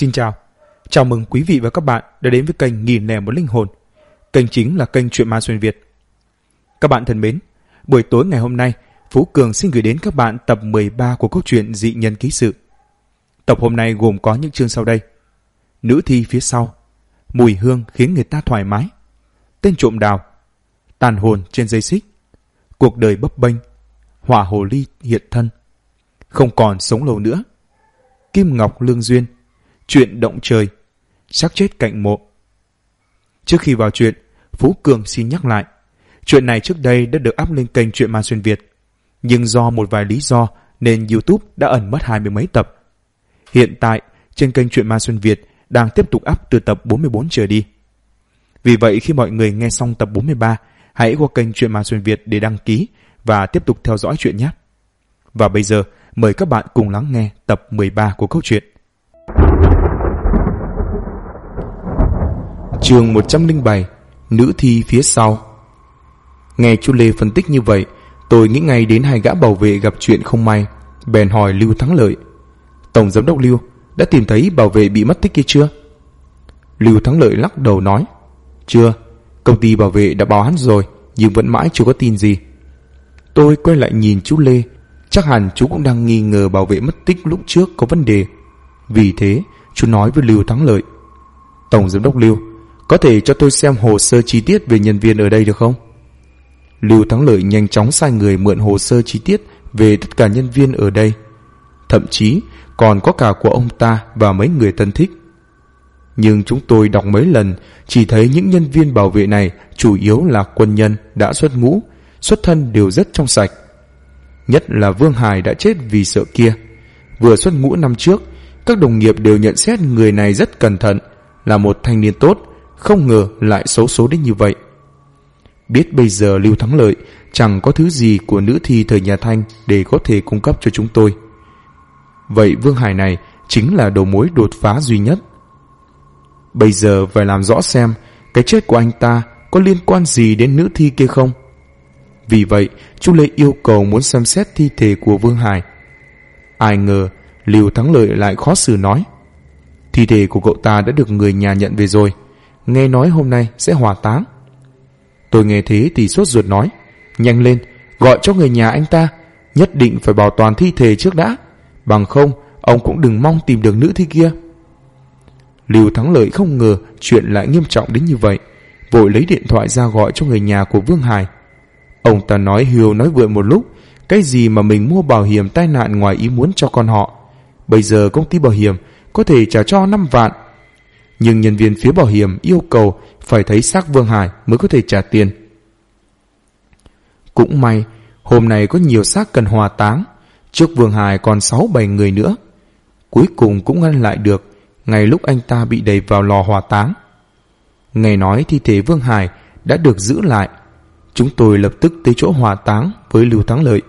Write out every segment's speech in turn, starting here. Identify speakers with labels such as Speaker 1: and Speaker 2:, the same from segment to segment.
Speaker 1: Xin chào mừng quý vị và các bạn đã đến với kênh Nghìn Lẻ Một Linh Hồn. Kênh chính là kênh Chuyện Ma Xuyên Việt. Các bạn thân mến, buổi tối ngày hôm nay, Phú Cường xin gửi đến các bạn tập 13 của câu chuyện Dị Nhân Ký Sự. Tập hôm nay gồm có những chương sau đây: Nữ thi phía sau, mùi hương khiến người ta thoải mái, tên trộm đào, tàn hồn trên dây xích, cuộc đời bấp bênh, hỏa hồ ly hiện thân, không còn sống lâu nữa, kim ngọc lương duyên, chuyện động trời, xác chết cạnh mộ. Trước khi vào chuyện, Phú Cường xin nhắc lại, chuyện này trước đây đã được up lên kênh Chuyện Ma Xuyên Việt, nhưng do một vài lý do nên YouTube đã ẩn mất 20 mấy tập. Hiện tại, trên kênh Chuyện Ma Xuyên Việt đang tiếp tục up từ tập 44 trở đi. Vì vậy khi mọi người nghe xong tập 43, hãy qua kênh Chuyện Ma Xuyên Việt để đăng ký và tiếp tục theo dõi chuyện nhé. Và bây giờ, mời các bạn cùng lắng nghe tập 13 của câu chuyện. Chương 107: Nữ thi phía sau. Nghe chú Lê phân tích như vậy, tôi nghĩ ngay đến hai gã bảo vệ gặp chuyện không may, bèn hỏi Lưu Thắng Lợi: Tổng giám đốc Lưu, đã tìm thấy bảo vệ bị mất tích kia chưa? Lưu Thắng Lợi lắc đầu nói: Chưa, công ty bảo vệ đã báo hắn rồi, nhưng vẫn mãi chưa có tin gì. Tôi quay lại nhìn chú Lê, chắc hẳn chú cũng đang nghi ngờ bảo vệ mất tích lúc trước có vấn đề. Vì thế, chú nói với Lưu Thắng Lợi: Tổng giám đốc Lưu, có thể cho tôi xem hồ sơ chi tiết về nhân viên ở đây được không? Lưu Thắng Lợi nhanh chóng sai người mượn hồ sơ chi tiết về tất cả nhân viên ở đây, thậm chí còn có cả của ông ta và mấy người thân thích. Nhưng chúng tôi đọc mấy lần, chỉ thấy những nhân viên bảo vệ này chủ yếu là quân nhân đã xuất ngũ, xuất thân đều rất trong sạch. Nhất là Vương Hải đã chết vì sợ kia. Vừa xuất ngũ năm trước, các đồng nghiệp đều nhận xét người này rất cẩn thận, là một thanh niên tốt, không ngờ lại xấu số đến như vậy. Biết bây giờ Lưu Thắng Lợi chẳng có thứ gì của nữ thi thời nhà Thanh để có thể cung cấp cho chúng tôi. Vậy Vương Hải này chính là đầu mối đột phá duy nhất. Bây giờ phải làm rõ xem cái chết của anh ta có liên quan gì đến nữ thi kia không. Vì vậy chú Lê yêu cầu muốn xem xét thi thể của Vương Hải. Ai ngờ Lưu Thắng Lợi lại khó xử nói: Thi thể của cậu ta đã được người nhà nhận về rồi, nghe nói hôm nay sẽ hỏa táng. Tôi nghe thế thì sốt ruột nói: Nhanh lên, gọi cho người nhà anh ta, nhất định phải bảo toàn thi thể trước đã, bằng không ông cũng đừng mong tìm được nữ thi kia. Lưu Thắng Lợi không ngờ chuyện lại nghiêm trọng đến như vậy, vội lấy điện thoại ra gọi cho người nhà của Vương Hải. Ông ta nói hiu nói vượn một lúc, cái gì mà mình mua bảo hiểm tai nạn ngoài ý muốn cho con họ, bây giờ công ty bảo hiểm có thể trả cho 5 vạn. Nhưng nhân viên phía bảo hiểm yêu cầu phải thấy xác Vương Hải mới có thể trả tiền. Cũng may hôm nay có nhiều xác cần hỏa táng, trước Vương Hải còn 6-7 người nữa. Cuối cùng cũng ngăn lại được ngay lúc anh ta bị đẩy vào lò hỏa táng. Nghe nói thi thể Vương Hải đã được giữ lại, chúng tôi lập tức tới chỗ hỏa táng với Lưu Thắng Lợi.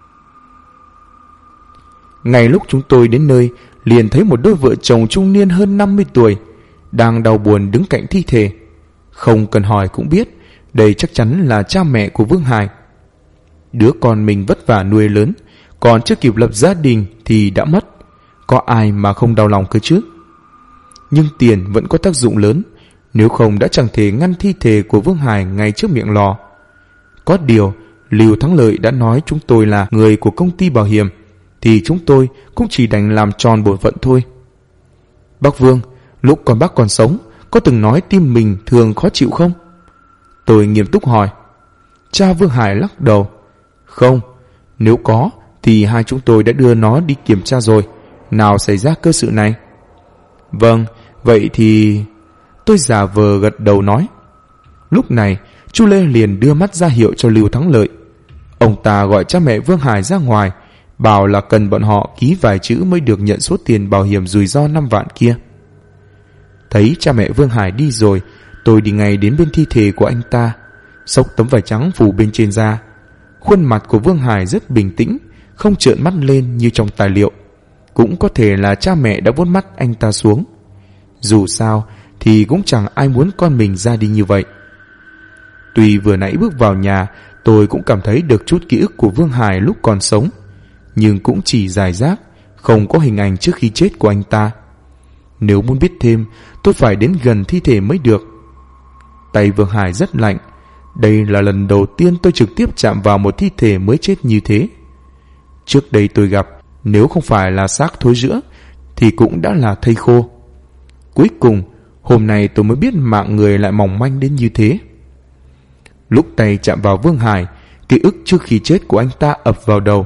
Speaker 1: Ngay lúc chúng tôi đến nơi, liền thấy một đôi vợ chồng trung niên hơn 50 tuổi đang đau buồn đứng cạnh thi thể. Không cần hỏi cũng biết đây chắc chắn là cha mẹ của Vương Hải. Đứa con mình vất vả nuôi lớn, còn chưa kịp lập gia đình thì đã mất, có ai mà không đau lòng cơ chứ. Nhưng tiền vẫn có tác dụng lớn, nếu không đã chẳng thể ngăn thi thể của Vương Hải ngay trước miệng lò. Có điều Lưu Thắng Lợi đã nói chúng tôi là người của công ty bảo hiểm, thì chúng tôi cũng chỉ đành làm tròn bổn phận thôi. Bác Vương, lúc còn bác còn sống, có từng nói tim mình thường khó chịu không? Tôi nghiêm túc hỏi. Cha Vương Hải lắc đầu. Không, nếu có thì hai chúng tôi đã đưa nó đi kiểm tra rồi, nào xảy ra cơ sự này. Vâng, vậy thì... Tôi giả vờ gật đầu nói. Lúc này chú Lê liền đưa mắt ra hiệu cho Lưu Thắng Lợi. Ông ta gọi cha mẹ Vương Hải ra ngoài, bảo là cần bọn họ ký vài chữ mới được nhận số tiền bảo hiểm rủi ro 5 vạn kia. Thấy cha mẹ Vương Hải đi rồi, tôi đi ngay đến bên thi thể của anh ta, xốc tấm vải trắng phủ bên trên ra. Khuôn mặt của Vương Hải rất bình tĩnh, không trợn mắt lên như trong tài liệu. Cũng có thể là cha mẹ đã vuốt mắt anh ta xuống. Dù sao thì cũng chẳng ai muốn con mình ra đi như vậy. Tuy vừa nãy bước vào nhà, tôi cũng cảm thấy được chút ký ức của Vương Hải lúc còn sống, nhưng cũng chỉ rải rác, không có hình ảnh trước khi chết của anh ta. Nếu muốn biết thêm, tôi phải đến gần thi thể mới được. Tay Vương Hải rất lạnh. Đây là lần đầu tiên tôi trực tiếp chạm vào một thi thể mới chết như thế. Trước đây tôi gặp, nếu không phải là xác thối rữa thì cũng đã là thây khô. Cuối cùng, hôm nay tôi mới biết mạng người lại mỏng manh đến như thế. Lúc tay chạm vào Vương Hải, ký ức trước khi chết của anh ta ập vào đầu.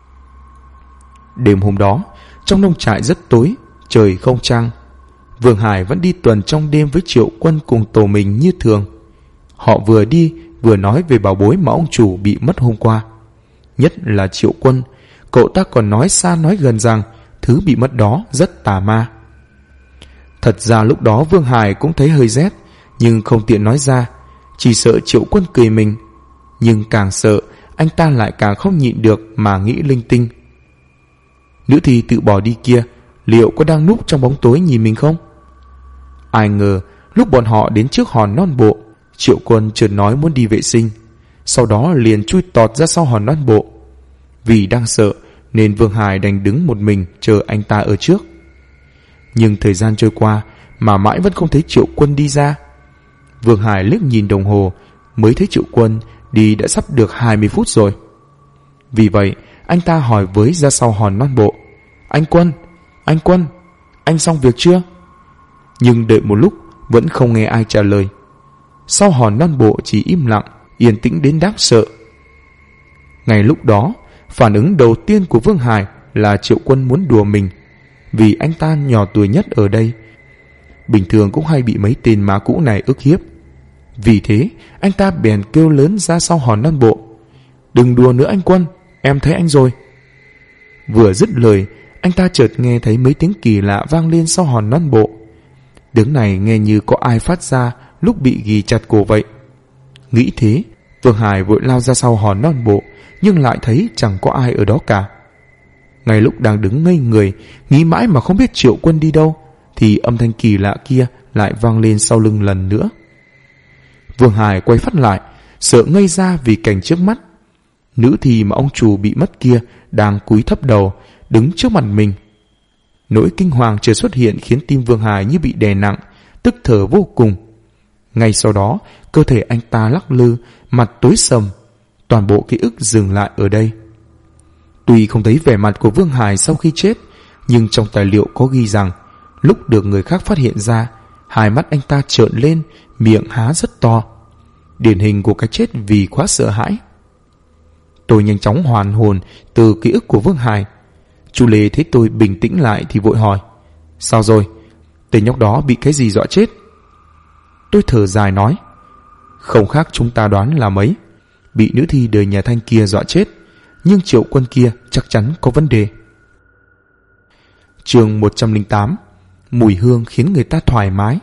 Speaker 1: Đêm hôm đó, trong nông trại rất tối, trời không trăng. Vương Hải vẫn đi tuần trong đêm với Triệu Quân cùng tổ mình như thường. Họ vừa đi vừa nói về bảo bối mà ông chủ bị mất hôm qua. Nhất là Triệu Quân, cậu ta còn nói xa nói gần rằng thứ bị mất đó rất tà ma. Thật ra lúc đó Vương Hải cũng thấy hơi rét, nhưng không tiện nói ra, chỉ sợ Triệu Quân cười mình. Nhưng càng sợ, anh ta lại càng không nhịn được mà nghĩ linh tinh. Nữ thi tự bỏ đi kia, liệu có đang núp trong bóng tối nhìn mình không? Ai ngờ, lúc bọn họ đến trước hòn non bộ, Triệu Quân chợt nói muốn đi vệ sinh, sau đó liền chui tọt ra sau hòn non bộ. Vì đang sợ nên Vương Hải đành đứng một mình chờ anh ta ở trước. Nhưng thời gian trôi qua mà mãi vẫn không thấy Triệu Quân đi ra. Vương Hải liếc nhìn đồng hồ, mới thấy Triệu Quân đi đã sắp được 20 phút rồi. Vì vậy anh ta hỏi với ra sau hòn non bộ: Anh Quân, anh xong việc chưa? Nhưng đợi một lúc vẫn không nghe ai trả lời. Sau hòn non bộ chỉ im lặng, yên tĩnh đến đáng sợ. Ngay lúc đó, phản ứng đầu tiên của Vương Hải là Triệu Quân muốn đùa mình, vì anh ta nhỏ tuổi nhất ở đây. Bình thường cũng hay bị mấy tên ma cũ này ức hiếp. Vì thế anh ta bèn kêu lớn ra sau hòn non bộ: Đừng đùa nữa anh Quân, em thấy anh rồi. Vừa dứt lời, anh ta chợt nghe thấy mấy tiếng kỳ lạ vang lên sau hòn non bộ. Tiếng này nghe như có ai phát ra lúc bị ghì chặt cổ vậy. Nghĩ thế, Vương Hải vội lao ra sau hòn non bộ, nhưng lại thấy chẳng có ai ở đó cả. Ngay lúc đang đứng ngây người, nghĩ mãi mà không biết Triệu Quân đi đâu, thì âm thanh kỳ lạ kia lại vang lên sau lưng lần nữa. Vương Hải quay phát lại, sợ ngây ra vì cảnh trước mắt. Nữ thi mà ông chủ bị mất kia đang cúi thấp đầu, đứng trước mặt mình. Nỗi kinh hoàng chợt xuất hiện khiến tim Vương Hải như bị đè nặng, tức thở vô cùng. Ngay sau đó, cơ thể anh ta lắc lư, mặt tối sầm, toàn bộ ký ức dừng lại ở đây. Tuy không thấy vẻ mặt của Vương Hải sau khi chết, nhưng trong tài liệu có ghi rằng lúc được người khác phát hiện ra, hai mắt anh ta trợn lên, miệng há rất to, điển hình của cái chết vì quá sợ hãi. Tôi nhanh chóng hoàn hồn từ ký ức của Vương Hải. Chú Lê thấy tôi bình tĩnh lại thì vội hỏi: Sao rồi? Tên nhóc đó bị cái gì dọa chết? Tôi thở dài nói: Không khác chúng ta đoán là mấy, bị nữ thi đời nhà Thanh kia dọa chết, nhưng Triệu Quân kia chắc chắn có vấn đề. Chương 108: Mùi hương khiến người ta thoải mái.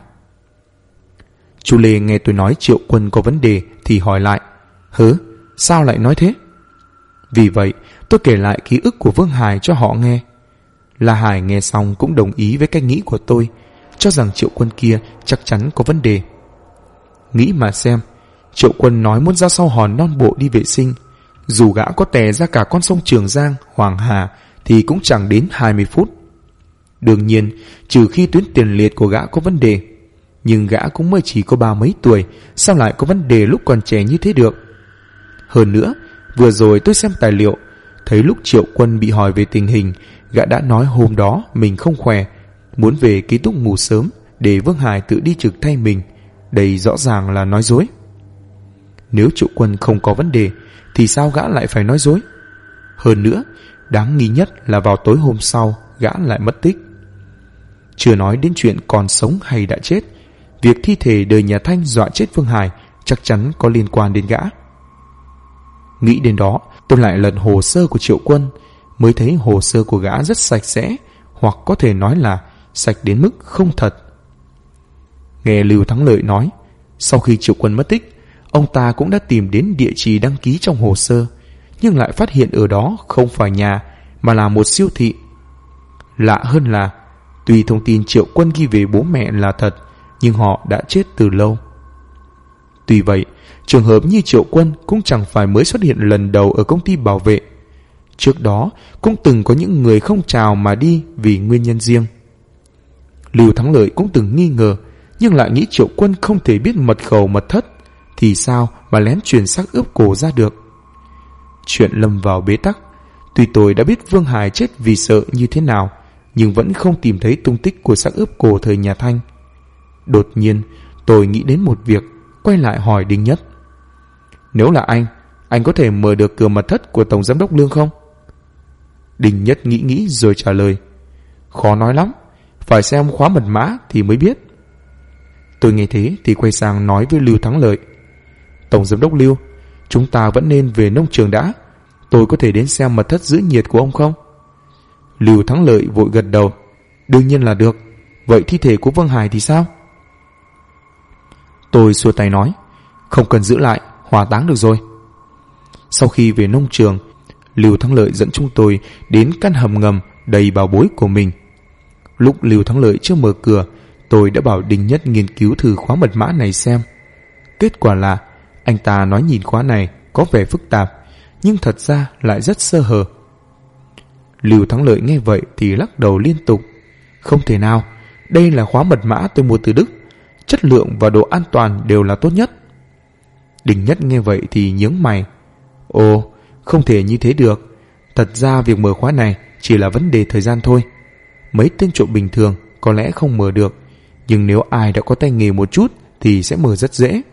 Speaker 1: Chú Lê nghe tôi nói Triệu Quân có vấn đề thì hỏi lại: Hứ, sao lại nói thế? Vì vậy tôi kể lại ký ức của Vương Hải cho họ nghe. La Hải nghe xong cũng đồng ý với cách nghĩ của tôi, cho rằng Triệu Quân kia chắc chắn có vấn đề. Nghĩ mà xem, Triệu Quân nói muốn ra sau hòn non bộ đi vệ sinh, dù gã có tè ra cả con sông Trường Giang, Hoàng Hà thì cũng chẳng đến 20 phút. Đương nhiên, trừ khi tuyến tiền liệt của gã có vấn đề, nhưng gã cũng mới chỉ có 30 mấy tuổi, sao lại có vấn đề lúc còn trẻ như thế được? Hơn nữa, vừa rồi tôi xem tài liệu, thấy lúc Triệu Quân bị hỏi về tình hình, gã đã nói hôm đó mình không khỏe, muốn về ký túc ngủ sớm để Vương Hải tự đi trực thay mình. Đây rõ ràng là nói dối. Nếu Triệu Quân không có vấn đề thì sao gã lại phải nói dối? Hơn nữa, đáng nghi nhất là vào tối hôm sau gã lại mất tích. Chưa nói đến chuyện còn sống hay đã chết, việc thi thể đời nhà Thanh dọa chết Vương Hải chắc chắn có liên quan đến gã. Nghĩ đến đó, tôi lại lật hồ sơ của Triệu Quân, mới thấy hồ sơ của gã rất sạch sẽ, hoặc có thể nói là sạch đến mức không thật. Nghe Lưu Thắng Lợi nói, sau khi Triệu Quân mất tích, ông ta cũng đã tìm đến địa chỉ đăng ký trong hồ sơ, nhưng lại phát hiện ở đó không phải nhà mà là một siêu thị. Lạ hơn là, tuy thông tin Triệu Quân ghi về bố mẹ là thật, nhưng họ đã chết từ lâu. Tuy vậy, trường hợp như Triệu Quân cũng chẳng phải mới xuất hiện lần đầu ở công ty bảo vệ. Trước đó cũng từng có những người không chào mà đi vì nguyên nhân riêng. Lưu Thắng Lợi cũng từng nghi ngờ, nhưng lại nghĩ Triệu Quân không thể biết mật khẩu mật thất, thì sao mà lén truyền xác ướp cổ ra được. Chuyện lâm vào bế tắc. Tuy tôi đã biết Vương Hải chết vì sợ như thế nào, nhưng vẫn không tìm thấy tung tích của xác ướp cổ thời nhà Thanh. Đột nhiên tôi nghĩ đến một việc, quay lại hỏi Đinh Nhất: Nếu là anh có thể mở được cửa mật thất của Tổng Giám đốc Lương không? Đinh Nhất nghĩ rồi trả lời: Khó nói lắm, phải xem khóa mật mã thì mới biết. Tôi nghe thế thì quay sang nói với Lưu Thắng Lợi: Tổng Giám đốc Lưu, chúng ta vẫn nên về nông trường đã. Tôi có thể đến xem mật thất giữ nhiệt của ông không? Lưu Thắng Lợi vội gật đầu: Đương nhiên là được. Vậy thi thể của Vương Hải thì sao? Tôi xua tay nói: Không cần giữ lại, hỏa táng được rồi. Sau khi về nông trường, Lưu Thắng Lợi dẫn chúng tôi đến căn hầm ngầm đầy bảo bối của mình. Lúc Lưu Thắng Lợi chưa mở cửa, tôi đã bảo Đinh Nhất nghiên cứu thử khóa mật mã này xem. Kết quả là anh ta nói nhìn khóa này có vẻ phức tạp, nhưng thật ra lại rất sơ hở. Lưu Thắng Lợi nghe vậy thì lắc đầu liên tục: Không thể nào, đây là khóa mật mã tôi mua từ Đức, chất lượng và độ an toàn đều là tốt nhất. Đinh Nhất nghe vậy thì nhướng mày: Ồ, không thể như thế được. Thật ra việc mở khóa này chỉ là vấn đề thời gian thôi. Mấy tên trộm bình thường có lẽ không mở được, nhưng nếu ai đã có tay nghề một chút thì sẽ mở rất dễ.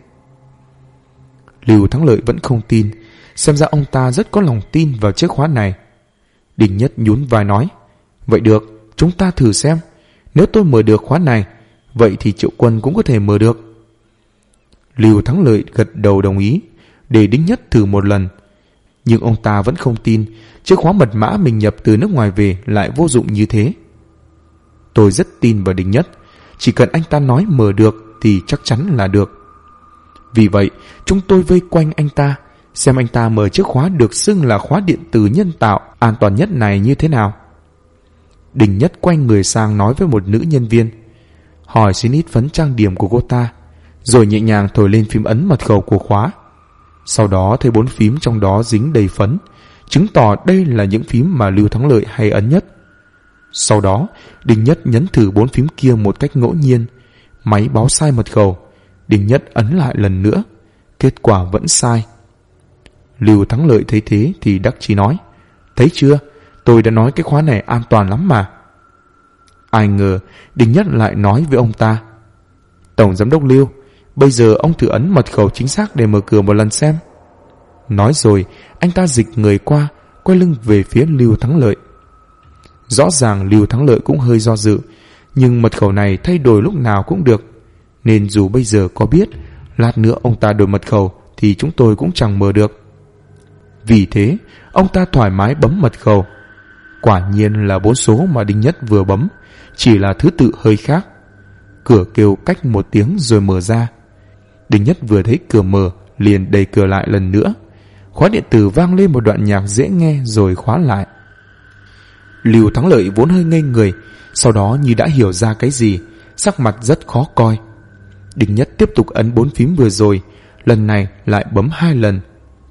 Speaker 1: Lưu Thắng Lợi vẫn không tin, xem ra ông ta rất có lòng tin vào chiếc khóa này. Đinh Nhất nhún vai nói: Vậy được, chúng ta thử xem. Nếu tôi mở được khóa này, vậy thì Triệu Quân cũng có thể mở được. Lưu Thắng Lợi gật đầu đồng ý, để Đinh Nhất thử một lần. Nhưng ông ta vẫn không tin chiếc khóa mật mã mình nhập từ nước ngoài về lại vô dụng như thế. Tôi rất tin vào Đinh Nhất, chỉ cần anh ta nói mở được thì chắc chắn là được. Vì vậy chúng tôi vây quanh anh ta, xem anh ta mở chiếc khóa được xưng là khóa điện tử nhân tạo an toàn nhất này như thế nào. Đinh Nhất quay người sang nói với một nữ nhân viên, hỏi xin ít phấn trang điểm của cô ta, rồi nhẹ nhàng thổi lên phím ấn mật khẩu của khóa. Sau đó thấy 4 phím trong đó dính đầy phấn, chứng tỏ đây là những phím mà Lưu Thắng Lợi hay ấn nhất. Sau đó Đinh Nhất nhấn thử 4 phím kia một cách ngẫu nhiên. Máy báo sai mật khẩu. Đinh Nhất ấn lại lần nữa, kết quả vẫn sai. Lưu Thắng Lợi thấy thế thì đắc chí nói: Thấy chưa, tôi đã nói cái khóa này an toàn lắm mà. Ai ngờ Đinh Nhất lại nói với ông ta: Tổng Giám đốc Lưu, bây giờ ông thử ấn mật khẩu chính xác để mở cửa một lần xem. Nói rồi anh ta dịch người qua, quay lưng về phía Lưu Thắng Lợi. Rõ ràng Lưu Thắng Lợi cũng hơi do dự, nhưng mật khẩu này thay đổi lúc nào cũng được, nên dù bây giờ có biết lát nữa ông ta đổi mật khẩu thì chúng tôi cũng chẳng mở được. Vì thế ông ta thoải mái bấm mật khẩu. Quả nhiên là 4 số mà Đinh Nhất vừa bấm, chỉ là thứ tự hơi khác. Cửa kêu cách 1 tiếng rồi mở ra. Đinh Nhất vừa thấy cửa mở liền đẩy cửa lại lần nữa. Khóa điện tử vang lên một đoạn nhạc dễ nghe rồi khóa lại. Lưu Thắng Lợi vốn hơi ngây người, sau đó như đã hiểu ra cái gì, sắc mặt rất khó coi. Đinh Nhất tiếp tục ấn 4 phím vừa rồi, lần này lại bấm 2 lần.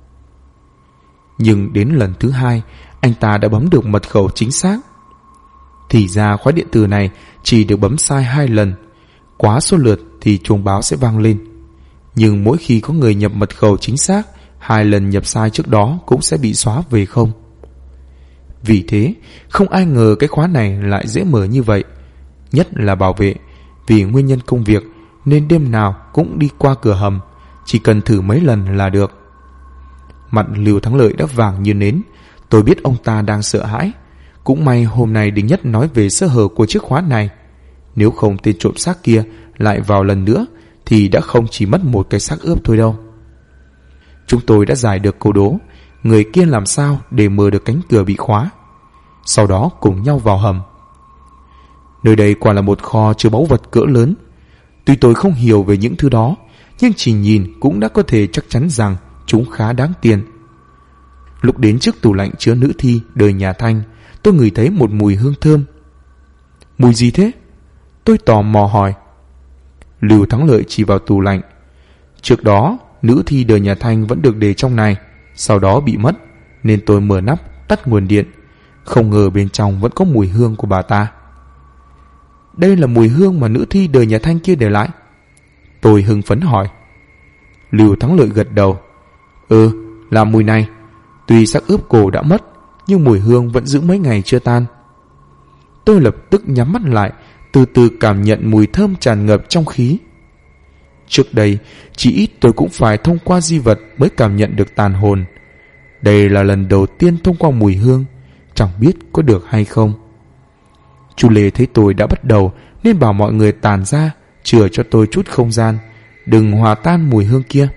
Speaker 1: Nhưng đến lần thứ 2, anh ta đã bấm được mật khẩu chính xác. Thì ra khóa điện tử này chỉ được bấm sai 2 lần, quá số lượt thì chuông báo sẽ vang lên. Nhưng mỗi khi có người nhập mật khẩu chính xác, 2 lần nhập sai trước đó cũng sẽ bị xóa về không. Vì thế không ai ngờ cái khóa này lại dễ mở như vậy. Nhất là bảo vệ, vì nguyên nhân công việc nên đêm nào cũng đi qua cửa hầm, chỉ cần thử mấy lần là được. Mặt Lưu Thắng Lợi đã vàng như nến. Tôi biết ông ta đang sợ hãi. Cũng may hôm nay Đinh Nhất nói về sơ hở của chiếc khóa này. Nếu không tên trộm xác kia lại vào lần nữa thì đã không chỉ mất một cái xác ướp thôi đâu. Chúng tôi đã giải được câu đố người kia làm sao để mở được cánh cửa bị khóa. Sau đó cùng nhau vào hầm. Nơi đây quả là một kho chứa báu vật cỡ lớn. Tuy tôi không hiểu về những thứ đó, nhưng chỉ nhìn cũng đã có thể chắc chắn rằng chúng khá đáng tiền. Lúc đến trước tủ lạnh chứa nữ thi đời nhà Thanh, tôi ngửi thấy một mùi hương thơm. Mùi gì thế? Tôi tò mò hỏi. Lưu Thắng Lợi chỉ vào tủ lạnh. Trước đó nữ thi đời nhà Thanh vẫn được để trong này, sau đó bị mất, nên tôi mở nắp tắt nguồn điện. Không ngờ bên trong vẫn có mùi hương của bà ta. đây là mùi hương mà nữ thi đời nhà Thanh kia để lại? Tôi hưng phấn hỏi. Lưu Thắng Lợi gật đầu. Là mùi này. Tuy xác ướp cổ đã mất, nhưng mùi hương vẫn giữ mấy ngày chưa tan. Tôi lập tức nhắm mắt lại, từ từ cảm nhận mùi thơm tràn ngập trong khí. Trước đây, chỉ ít tôi cũng phải thông qua di vật mới cảm nhận được tàn hồn. Đây là lần đầu tiên thông qua mùi hương, chẳng biết có được hay không. Chu Lê thấy tôi đã bắt đầu nên bảo mọi người tản ra, chừa cho tôi chút không gian, đừng hòa tan mùi hương kia.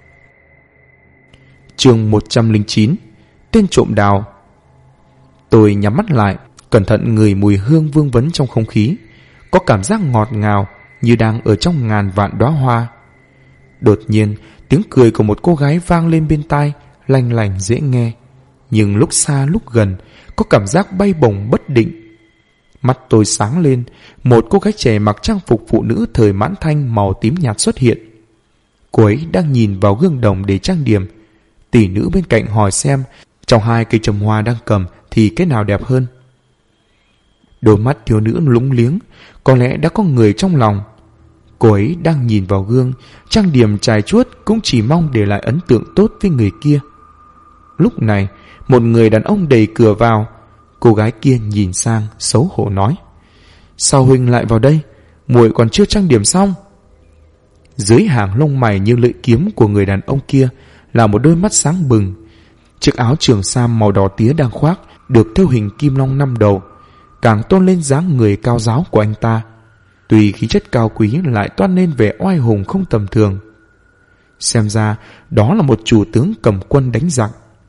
Speaker 1: Chương 109. Tên trộm đào. Tôi nhắm mắt lại, cẩn thận ngửi mùi hương vương vấn trong không khí, có cảm giác ngọt ngào như đang ở trong ngàn vạn đóa hoa. Đột nhiên, tiếng cười của một cô gái vang lên bên tai, lanh lành dễ nghe, nhưng lúc xa lúc gần, có cảm giác bay bổng bất định. Mắt tôi sáng lên, một cô gái trẻ mặc trang phục phụ nữ thời Mãn Thanh màu tím nhạt xuất hiện. Cô ấy đang nhìn vào gương đồng để trang điểm. Tỷ nữ bên cạnh hỏi xem trong hai cây châm hoa đang cầm thì cái nào đẹp hơn. Đôi mắt thiếu nữ lúng liếng, có lẽ đã có người trong lòng. Cô ấy đang nhìn vào gương, trang điểm chài chuốt, cũng chỉ mong để lại ấn tượng tốt với người kia. Lúc này, một người đàn ông đẩy cửa vào. Cô gái kia nhìn sang, xấu hổ nói: Sao huynh lại vào đây? Muội còn chưa trang điểm xong. Dưới hàng lông mày như lưỡi kiếm của người đàn ông kia là một đôi mắt sáng bừng. Chiếc áo trường sam màu đỏ tía đang khoác được thêu hình kim long 5 đầu, càng tôn lên dáng người cao ráo của anh ta. Tuy khí chất cao quý lại toát lên vẻ oai hùng không tầm thường. Xem ra đó là một chủ tướng cầm quân đánh giặc.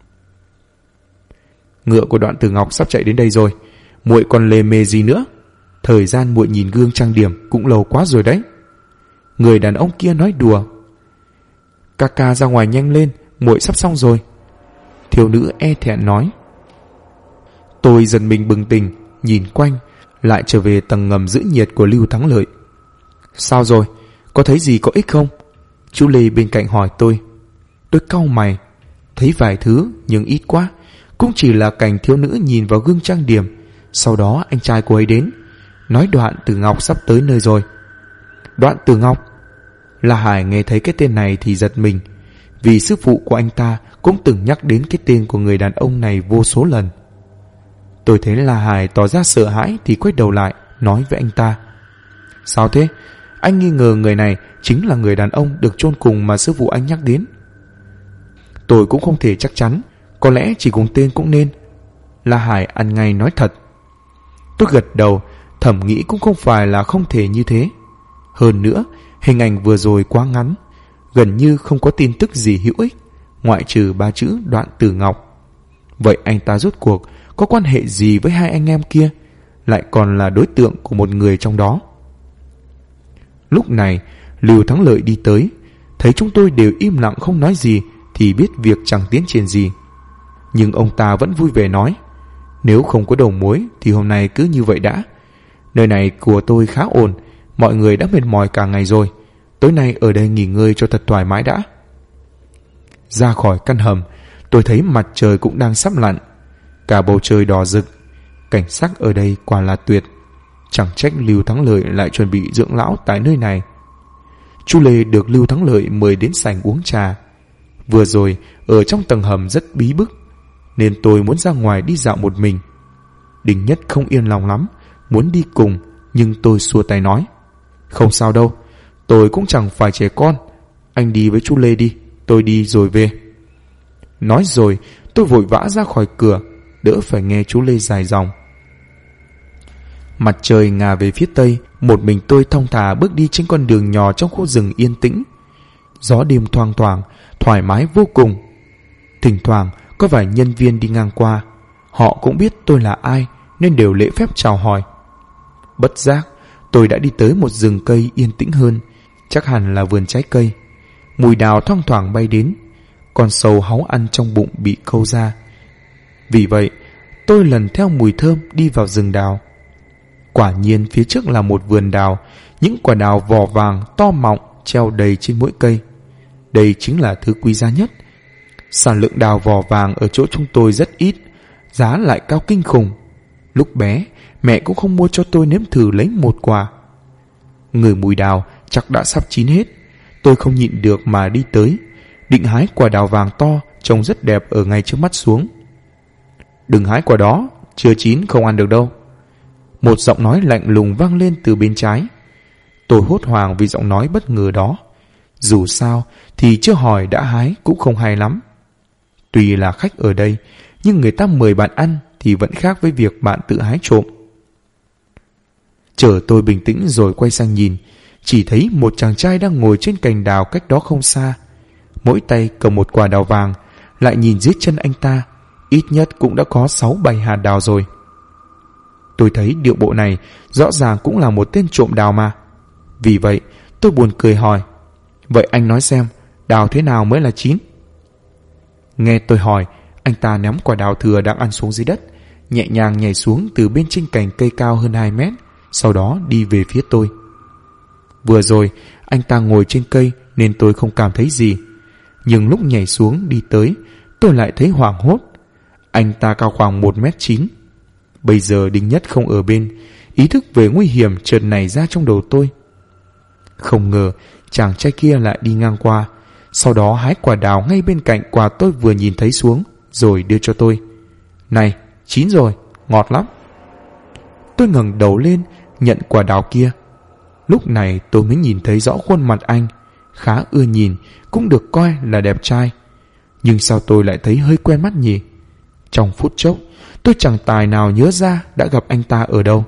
Speaker 1: Ngựa của Đoạn Tử Ngọc sắp chạy đến đây rồi, muội còn lề mề gì nữa? Thời gian muội nhìn gương trang điểm cũng lâu quá rồi đấy. Người đàn ông kia nói đùa. Ca ca ra ngoài nhanh lên, muội sắp xong rồi. Thiếu nữ e thẹn nói. Tôi giật mình bừng tỉnh, nhìn quanh, lại trở về tầng ngầm giữ nhiệt của Lưu Thắng Lợi. Sao rồi? Có thấy gì có ích không? Chú Lê bên cạnh hỏi tôi. Tôi cau mày, thấy vài thứ nhưng ít quá. Cũng chỉ là cảnh thiếu nữ nhìn vào gương trang điểm. Sau đó anh trai cô ấy đến, nói Đoạn Tử Ngọc sắp tới nơi rồi. Đoạn Tử Ngọc? La Hải nghe thấy cái tên này thì giật mình, vì sư phụ của anh ta cũng từng nhắc đến cái tên của người đàn ông này vô số lần. Tôi thấy La Hải tỏ ra sợ hãi thì quay đầu lại nói với anh ta. Sao thế? Anh nghi ngờ người này chính là người đàn ông được chôn cùng mà sư phụ anh nhắc đến. Tôi cũng không thể chắc chắn, có lẽ chỉ cùng tên cũng nên. La Hải ăn ngay nói thật. Tôi gật đầu, thầm nghĩ cũng không phải là không thể như thế. Hơn nữa, hình ảnh vừa rồi quá ngắn, gần như không có tin tức gì hữu ích, ngoại trừ 3 chữ Đoạn Tử Ngọc. Vậy anh ta rốt cuộc có quan hệ gì với hai anh em kia, lại còn là đối tượng của một người trong đó? Lúc này, Lưu Thắng Lợi đi tới, thấy chúng tôi đều im lặng không nói gì thì biết việc chẳng tiến triển gì. Nhưng ông ta vẫn vui vẻ nói, nếu không có đầu mối thì hôm nay cứ như vậy đã. Nơi này của tôi khá ổn, mọi người đã mệt mỏi cả ngày rồi, tối nay ở đây nghỉ ngơi cho thật thoải mái đã. Ra khỏi căn hầm, tôi thấy mặt trời cũng đang sắp lặn, cả bầu trời đỏ rực. Cảnh sắc ở đây quả là tuyệt. Chẳng trách Lưu Thắng Lợi lại chuẩn bị dưỡng lão tại nơi này. Chu Lê được Lưu Thắng Lợi mời đến sảnh uống trà. Vừa rồi ở trong tầng hầm rất bí bức, nên tôi muốn ra ngoài đi dạo một mình. Đình Nhất không yên lòng lắm, muốn đi cùng, nhưng tôi xua tay nói, không sao đâu, tôi cũng chẳng phải trẻ con, anh đi với chú Lê đi, tôi đi rồi về. Nói rồi tôi vội vã ra khỏi cửa, đỡ phải nghe chú Lê dài dòng. Mặt trời ngả về phía tây, một mình tôi thong thả bước đi trên con đường nhỏ trong khu rừng yên tĩnh. Gió đêm thoang thoảng, thoải mái vô cùng. Thỉnh thoảng có vài nhân viên đi ngang qua, họ cũng biết tôi là ai nên đều lễ phép chào hỏi. Bất giác tôi đã đi tới một rừng cây yên tĩnh hơn, chắc hẳn là vườn trái cây. Mùi đào thoang thoảng bay đến, con sâu háu ăn trong bụng bị khâu ra. Vì vậy tôi lần theo mùi thơm đi vào rừng đào. Quả nhiên phía trước là một vườn đào, những quả đào vỏ vàng to mọng treo đầy trên mỗi cây. Đây chính là thứ quý giá nhất. Sản lượng đào vỏ vàng ở chỗ chúng tôi rất ít, giá lại cao kinh khủng. Lúc bé mẹ cũng không mua cho tôi nếm thử lấy một quả. Ngửi mùi đào chắc đã sắp chín hết. Tôi không nhịn được mà đi tới, định hái quả đào vàng to trông rất đẹp ở ngay trước mắt xuống. Đừng hái quả đó, chưa chín không ăn được đâu. Một giọng nói lạnh lùng vang lên từ bên trái. Tôi hốt hoảng vì giọng nói bất ngờ đó. Dù sao thì chưa hỏi đã hái cũng không hay lắm. Tuy là khách ở đây, nhưng người ta mời bạn ăn thì vẫn khác với việc bạn tự hái trộm. Chờ tôi bình tĩnh rồi quay sang nhìn, chỉ thấy một chàng trai đang ngồi trên cành đào cách đó không xa. Mỗi tay cầm một quả đào vàng, lại nhìn dưới chân anh ta, ít nhất cũng đã có 6-7 hạt đào rồi. Tôi thấy điệu bộ này rõ ràng cũng là một tên trộm đào mà. Vì vậy tôi buồn cười hỏi, vậy anh nói xem, đào thế nào mới là chín? Nghe tôi hỏi, anh ta ném quả đào thừa đang ăn xuống dưới đất, nhẹ nhàng nhảy xuống từ bên trên cành cây cao hơn 2 mét, sau đó đi về phía tôi. Vừa rồi anh ta ngồi trên cây nên tôi không cảm thấy gì, nhưng lúc nhảy xuống đi tới, tôi lại thấy hoảng hốt. Anh ta cao khoảng 1m9. Bây giờ Đinh Nhất không ở bên, ý thức về nguy hiểm chợt nảy ra trong đầu tôi. Không ngờ chàng trai kia lại đi ngang qua, sau đó hái quả đào ngay bên cạnh quả tôi vừa nhìn thấy xuống, rồi đưa cho tôi. Này, chín rồi, ngọt lắm. Tôi ngẩng đầu lên nhận quả đào kia. Lúc này tôi mới nhìn thấy rõ khuôn mặt anh, khá ưa nhìn, cũng được coi là đẹp trai. Nhưng sao tôi lại thấy hơi quen mắt nhỉ? Trong phút chốc tôi chẳng tài nào nhớ ra đã gặp anh ta ở đâu.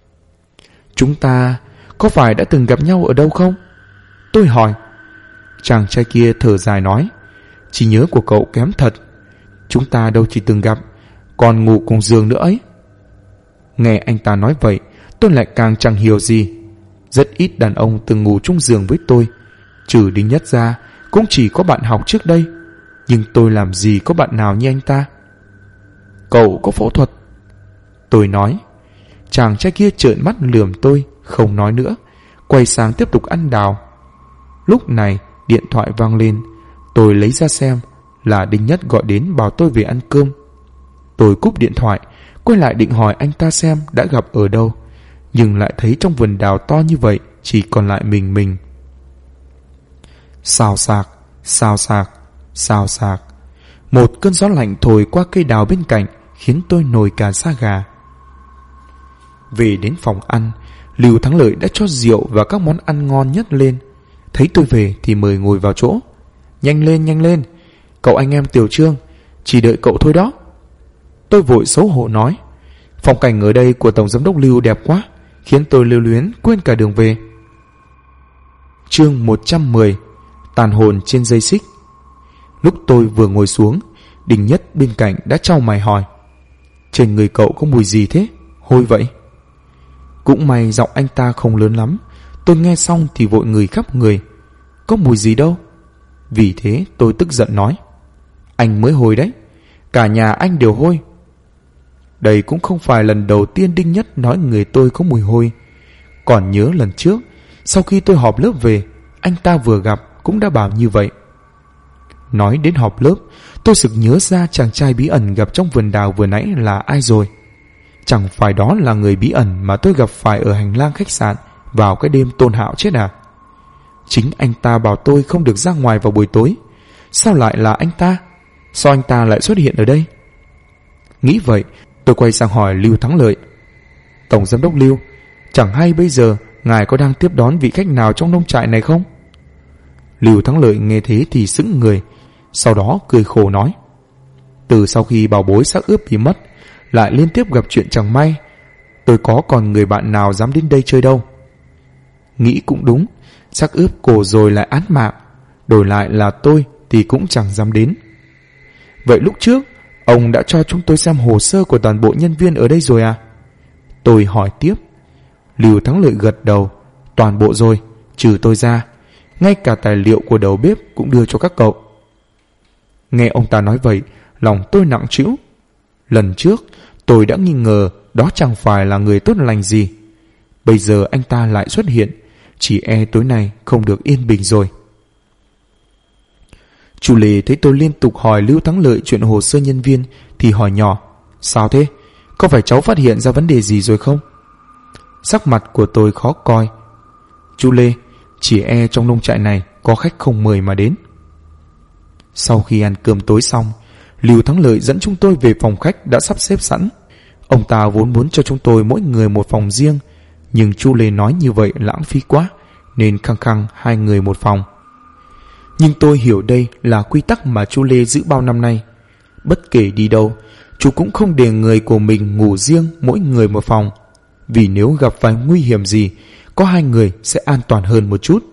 Speaker 1: Chúng ta có phải đã từng gặp nhau ở đâu không? Tôi hỏi. Chàng trai kia thở dài nói, trí nhớ của cậu kém thật. Chúng ta đâu chỉ từng gặp, còn ngủ cùng giường nữa ấy. Nghe anh ta nói vậy, tôi lại càng chẳng hiểu gì. Rất ít đàn ông từng ngủ chung giường với tôi, trừ Đinh Nhất ra cũng chỉ có bạn học trước đây. Nhưng tôi làm gì có bạn nào như anh ta. Cậu có phẫu thuật? Tôi nói. Chàng trai kia trợn mắt lườm tôi, không nói nữa, quay sang tiếp tục ăn đào. Lúc này điện thoại vang lên. Tôi lấy ra xem, là Đinh Nhất gọi đến bảo tôi về ăn cơm. Tôi cúp điện thoại, quay lại định hỏi anh ta xem đã gặp ở đâu, nhưng lại thấy trong vườn đào to như vậy chỉ còn lại mình. Xào xạc, xào xạc, xào xạc. Một cơn gió lạnh thổi qua cây đào bên cạnh, khiến tôi nổi cả da gà. Về đến phòng ăn, Lưu Thắng Lợi đã cho rượu và các món ăn ngon nhất lên. Thấy tôi về thì mời ngồi vào chỗ. Nhanh lên, cậu anh em Tiểu Trương, chỉ đợi cậu thôi đó. Tôi vội xấu hổ nói, phong cảnh ở đây của Tổng Giám đốc Lưu đẹp quá, khiến tôi lưu luyến quên cả đường về. Chương 110, tàn hồn trên dây xích. Lúc tôi vừa ngồi xuống, Đinh Nhất bên cạnh đã chau mày hỏi, trên người cậu có mùi gì thế, hôi vậy? Cũng may giọng anh ta không lớn lắm, tôi nghe xong thì vội ngửi khắp người. Có mùi gì đâu. Vì thế tôi tức giận nói, anh mới hôi đấy, cả nhà anh đều hôi. Đây cũng không phải lần đầu tiên Đinh Nhất nói người tôi có mùi hôi. Còn nhớ lần trước, sau khi tôi họp lớp về, anh ta vừa gặp cũng đã bảo như vậy. Nói đến họp lớp, tôi sực nhớ ra chàng trai bí ẩn gặp trong vườn đào vừa nãy là ai rồi. Chẳng phải đó là người bí ẩn mà tôi gặp phải ở hành lang khách sạn vào cái đêm Tôn Hạo chết à? Chính anh ta bảo tôi không được ra ngoài vào buổi tối. Sao lại là anh ta? Sao anh ta lại xuất hiện ở đây? Nghĩ vậy, tôi quay sang hỏi Lưu Thắng Lợi. Tổng Giám đốc Lưu, chẳng hay bây giờ ngài có đang tiếp đón vị khách nào trong nông trại này không? Lưu Thắng Lợi nghe thế thì sững người, sau đó cười khổ nói, từ sau khi bảo bối xác ướp bị mất, lại liên tiếp gặp chuyện chẳng may, tôi có còn người bạn nào dám đến đây chơi đâu. Nghĩ cũng đúng, xác ướp cổ rồi lại án mạng, đổi lại là tôi thì cũng chẳng dám đến. Vậy lúc trước ông đã cho chúng tôi xem hồ sơ của toàn bộ nhân viên ở đây rồi à? Tôi hỏi tiếp. Lưu Thắng Lợi gật đầu, toàn bộ rồi, trừ tôi ra. Ngay cả tài liệu của đầu bếp cũng đưa cho các cậu. Nghe ông ta nói vậy, lòng tôi nặng trĩu. Lần trước tôi đã nghi ngờ đó chẳng phải là người tốt lành gì. Bây giờ anh ta lại xuất hiện, chỉ e tối nay không được yên bình rồi. Chú Lê thấy tôi liên tục hỏi Lưu Thắng Lợi chuyện hồ sơ nhân viên thì hỏi nhỏ, sao thế? Có phải cháu phát hiện ra vấn đề gì rồi không? Sắc mặt của tôi khó coi. Chú Lê, chỉ e trong nông trại này có khách không mời mà đến. Sau khi ăn cơm tối xong, Lưu Thắng Lợi dẫn chúng tôi về phòng khách đã sắp xếp sẵn. Ông ta vốn muốn cho chúng tôi mỗi người một phòng riêng, nhưng chú Lê nói như vậy lãng phí quá, nên khăng khăng 2 người một phòng. Nhưng tôi hiểu đây là quy tắc mà chú Lê giữ bao năm nay. Bất kể đi đâu, chú cũng không để người của mình ngủ riêng mỗi người một phòng, vì nếu gặp phải nguy hiểm gì, có 2 người sẽ an toàn hơn một chút.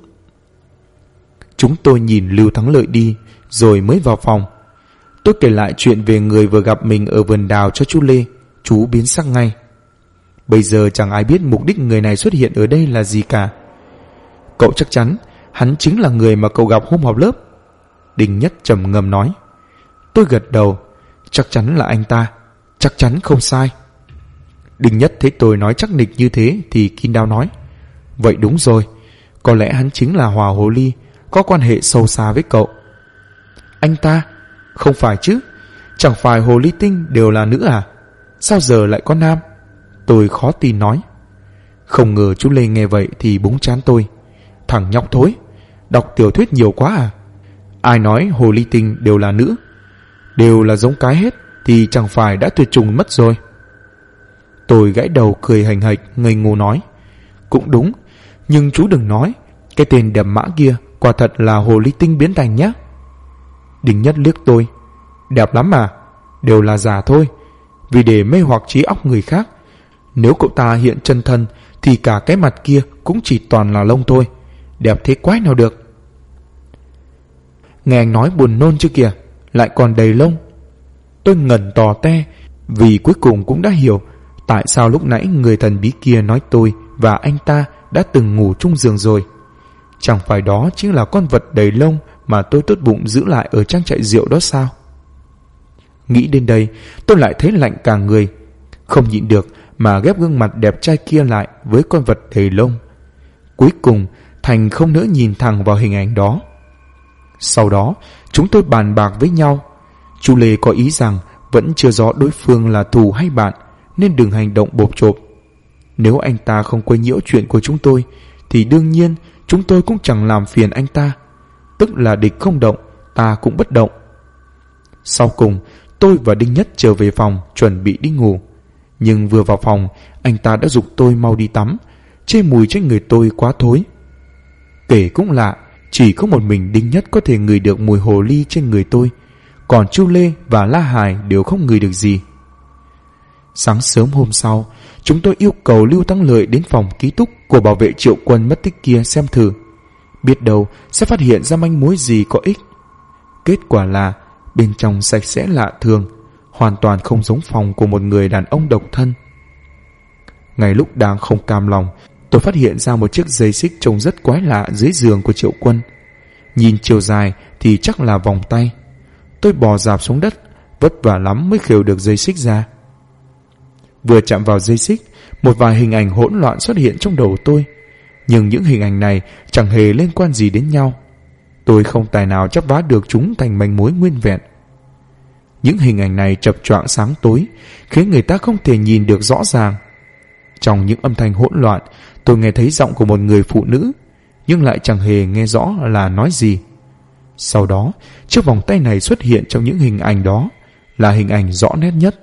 Speaker 1: Chúng tôi nhìn Lưu Thắng Lợi đi, rồi mới vào phòng. Tôi kể lại chuyện về người vừa gặp mình ở vườn đào cho chú Lê. Chú biến sắc ngay. Bây giờ chẳng ai biết mục đích người này xuất hiện ở đây là gì cả. Cậu chắc chắn hắn chính là người mà cậu gặp hôm họp lớp? Đinh Nhất trầm ngâm nói. Tôi gật đầu. Chắc chắn là anh ta. Chắc chắn không sai. Đinh Nhất thấy tôi nói chắc nịch như thế thì kín đáo nói. Vậy đúng rồi, có lẽ hắn chính là Hỏa Hồ Ly, có quan hệ sâu xa với cậu. Anh ta? Không phải chứ, chẳng phải Hồ Ly Tinh đều là nữ à? Sao giờ lại có nam? Tôi khó tin nói. Không ngờ chú Lê nghe vậy thì búng trán tôi. Thằng nhóc thối, đọc tiểu thuyết nhiều quá à? Ai nói Hồ Ly Tinh đều là nữ? Đều là giống cái hết thì chẳng phải đã tuyệt chủng mất rồi. Tôi gãi đầu cười hành hạch ngây ngô nói. Cũng đúng, nhưng chú đừng nói cái tên đẹp mã kia quả thật là Hồ Ly Tinh biến thành nhé. Đinh Nhất liếc tôi. Đẹp lắm mà, đều là giả thôi, vì để mê hoặc trí óc người khác. Nếu cậu ta hiện chân thân thì cả cái mặt kia cũng chỉ toàn là lông thôi, đẹp thế quái nào được. Nghe anh nói buồn nôn chứ kìa, lại còn đầy lông. Tôi ngẩn tò te, vì cuối cùng cũng đã hiểu tại sao lúc nãy người thần bí kia nói tôi và anh ta đã từng ngủ chung giường rồi. Chẳng phải đó chính là con vật đầy lông mà tôi tốt bụng giữ lại ở trang trại rượu đó sao? Nghĩ đến đây, tôi lại thấy lạnh cả người, không nhịn được mà ghép gương mặt đẹp trai kia lại với con vật đầy lông. Cuối cùng, Thành không nỡ nhìn thẳng vào hình ảnh đó. Sau đó, chúng tôi bàn bạc với nhau. Chú Lê có ý rằng vẫn chưa rõ đối phương là thù hay bạn, nên đừng hành động bộp chộp. Nếu anh ta không quấy nhiễu chuyện của chúng tôi, thì đương nhiên chúng tôi cũng chẳng làm phiền anh ta. Tức là địch không động, ta cũng bất động. Sau cùng, tôi và Đinh Nhất trở về phòng chuẩn bị đi ngủ. Nhưng vừa vào phòng, anh ta đã giục tôi mau đi tắm, chê mùi trên người tôi quá thối. Kể cũng lạ, chỉ có một mình Đinh Nhất có thể ngửi được mùi hồ ly trên người tôi, còn Chu Lê và La Hải đều không ngửi được gì. Sáng sớm hôm sau, chúng tôi yêu cầu Lưu Thắng Lợi đến phòng ký túc của bảo vệ Triệu Quân mất tích kia xem thử, biết đâu sẽ phát hiện ra manh mối gì có ích. Kết quả là bên trong sạch sẽ lạ thường, hoàn toàn không giống phòng của một người đàn ông độc thân. Ngay lúc đang không cam lòng, tôi phát hiện ra một chiếc dây xích trông rất quái lạ dưới giường của Triệu Quân. Nhìn chiều dài thì chắc là vòng tay. Tôi bò rạp xuống đất, vất vả lắm mới khều được dây xích ra. Vừa chạm vào dây xích, một vài hình ảnh hỗn loạn xuất hiện trong đầu tôi, nhưng những hình ảnh này chẳng hề liên quan gì đến nhau. Tôi không tài nào chắp vá được chúng thành manh mối nguyên vẹn. Những hình ảnh này chập choạng sáng tối, khiến người ta không thể nhìn được rõ ràng. Trong những âm thanh hỗn loạn, tôi nghe thấy giọng của một người phụ nữ, nhưng lại chẳng hề nghe rõ là nói gì. Sau đó, chiếc vòng tay này xuất hiện trong những hình ảnh đó, là hình ảnh rõ nét nhất.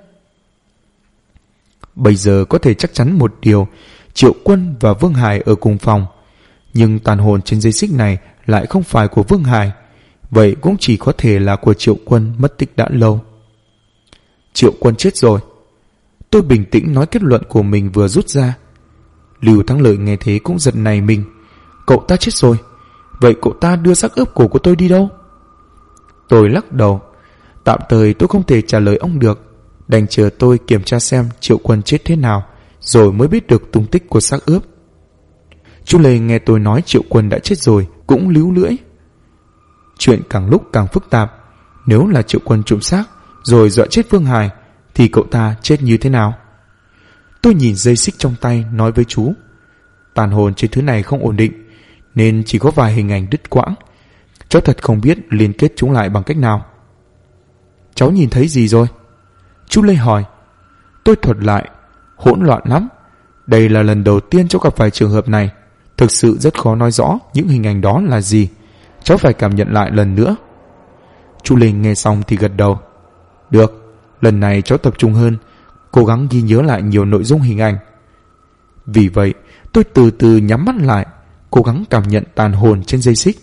Speaker 1: Bây giờ có thể chắc chắn một điều, Triệu Quân và Vương Hải ở cùng phòng, nhưng tàn hồn trên dây xích này lại không phải của Vương Hải, vậy cũng chỉ có thể là của Triệu Quân mất tích đã lâu. Triệu Quân chết rồi. Tôi bình tĩnh nói kết luận của mình vừa rút ra. Lưu Thắng Lợi nghe thế cũng giật nảy mình. Cậu ta chết rồi, vậy cậu ta đưa xác ướp cổ của tôi đi đâu? Tôi lắc đầu. Tạm thời tôi không thể trả lời ông được, đành chờ tôi kiểm tra xem Triệu Quân chết thế nào, rồi mới biết được tung tích của xác ướp. Chú Lê nghe tôi nói Triệu Quân đã chết rồi cũng líu lưỡi. Chuyện càng lúc càng phức tạp. Nếu là Triệu Quân trộm xác rồi dọa chết Vương Hải, thì cậu ta chết như thế nào? Tôi nhìn dây xích trong tay nói với chú. Tàn hồn trên thứ này không ổn định, nên chỉ có vài hình ảnh đứt quãng. Cháu thật không biết liên kết chúng lại bằng cách nào. Cháu nhìn thấy gì rồi? Chú Lê hỏi. Tôi thuật lại. Hỗn loạn lắm. Đây là lần đầu tiên cháu gặp phải trường hợp này. Thực sự rất khó nói rõ những hình ảnh đó là gì. Cháu phải cảm nhận lại lần nữa. Chú Lê nghe xong thì gật đầu. Được, lần này cháu tập trung hơn, cố gắng ghi nhớ lại nhiều nội dung hình ảnh. Vì vậy tôi từ từ nhắm mắt lại, cố gắng cảm nhận tàn hồn trên dây xích.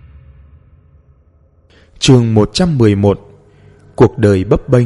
Speaker 1: Chương 111. Cuộc đời bấp bênh.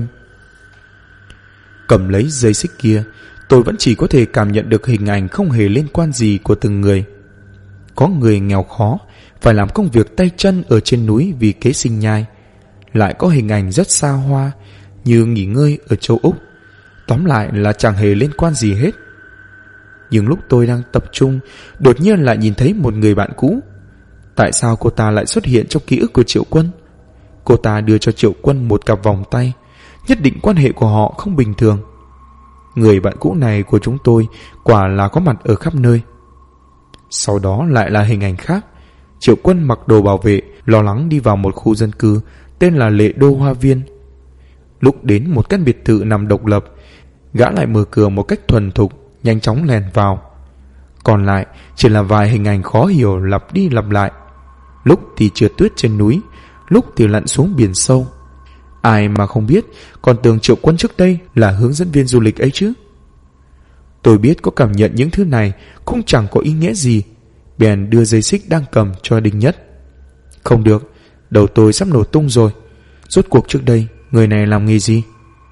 Speaker 1: Cầm lấy dây xích kia, tôi vẫn chỉ có thể cảm nhận được hình ảnh không hề liên quan gì của từng người. Có người nghèo khó, phải làm công việc tay chân ở trên núi vì kế sinh nhai. Lại có hình ảnh rất xa hoa, như nghỉ ngơi ở châu Úc. Tóm lại là chẳng hề liên quan gì hết. Nhưng lúc tôi đang tập trung, đột nhiên lại nhìn thấy một người bạn cũ. Tại sao cô ta lại xuất hiện trong ký ức của Triệu Quân? Cô ta đưa cho Triệu Quân một cặp vòng tay. Nhất định quan hệ của họ không bình thường. Người bạn cũ này của chúng tôi quả là có mặt ở khắp nơi. Sau đó lại là hình ảnh khác. Triệu Quân mặc đồ bảo vệ, lo lắng đi vào một khu dân cư tên là Lệ Đô Hoa Viên. Lúc đến một căn biệt thự nằm độc lập, gã lại mở cửa một cách thuần thục, nhanh chóng lèn vào. Còn lại chỉ là vài hình ảnh khó hiểu lặp đi lặp lại. Lúc thì trượt tuyết trên núi, lúc thì lặn xuống biển sâu. Ai mà không biết, còn tưởng Triệu Quân trước đây là hướng dẫn viên du lịch ấy chứ. Tôi biết có cảm nhận những thứ này cũng chẳng có ý nghĩa gì, bèn đưa dây xích đang cầm cho Đinh Nhất. Không được, đầu tôi sắp nổ tung rồi. Rốt cuộc trước đây người này làm nghề gì?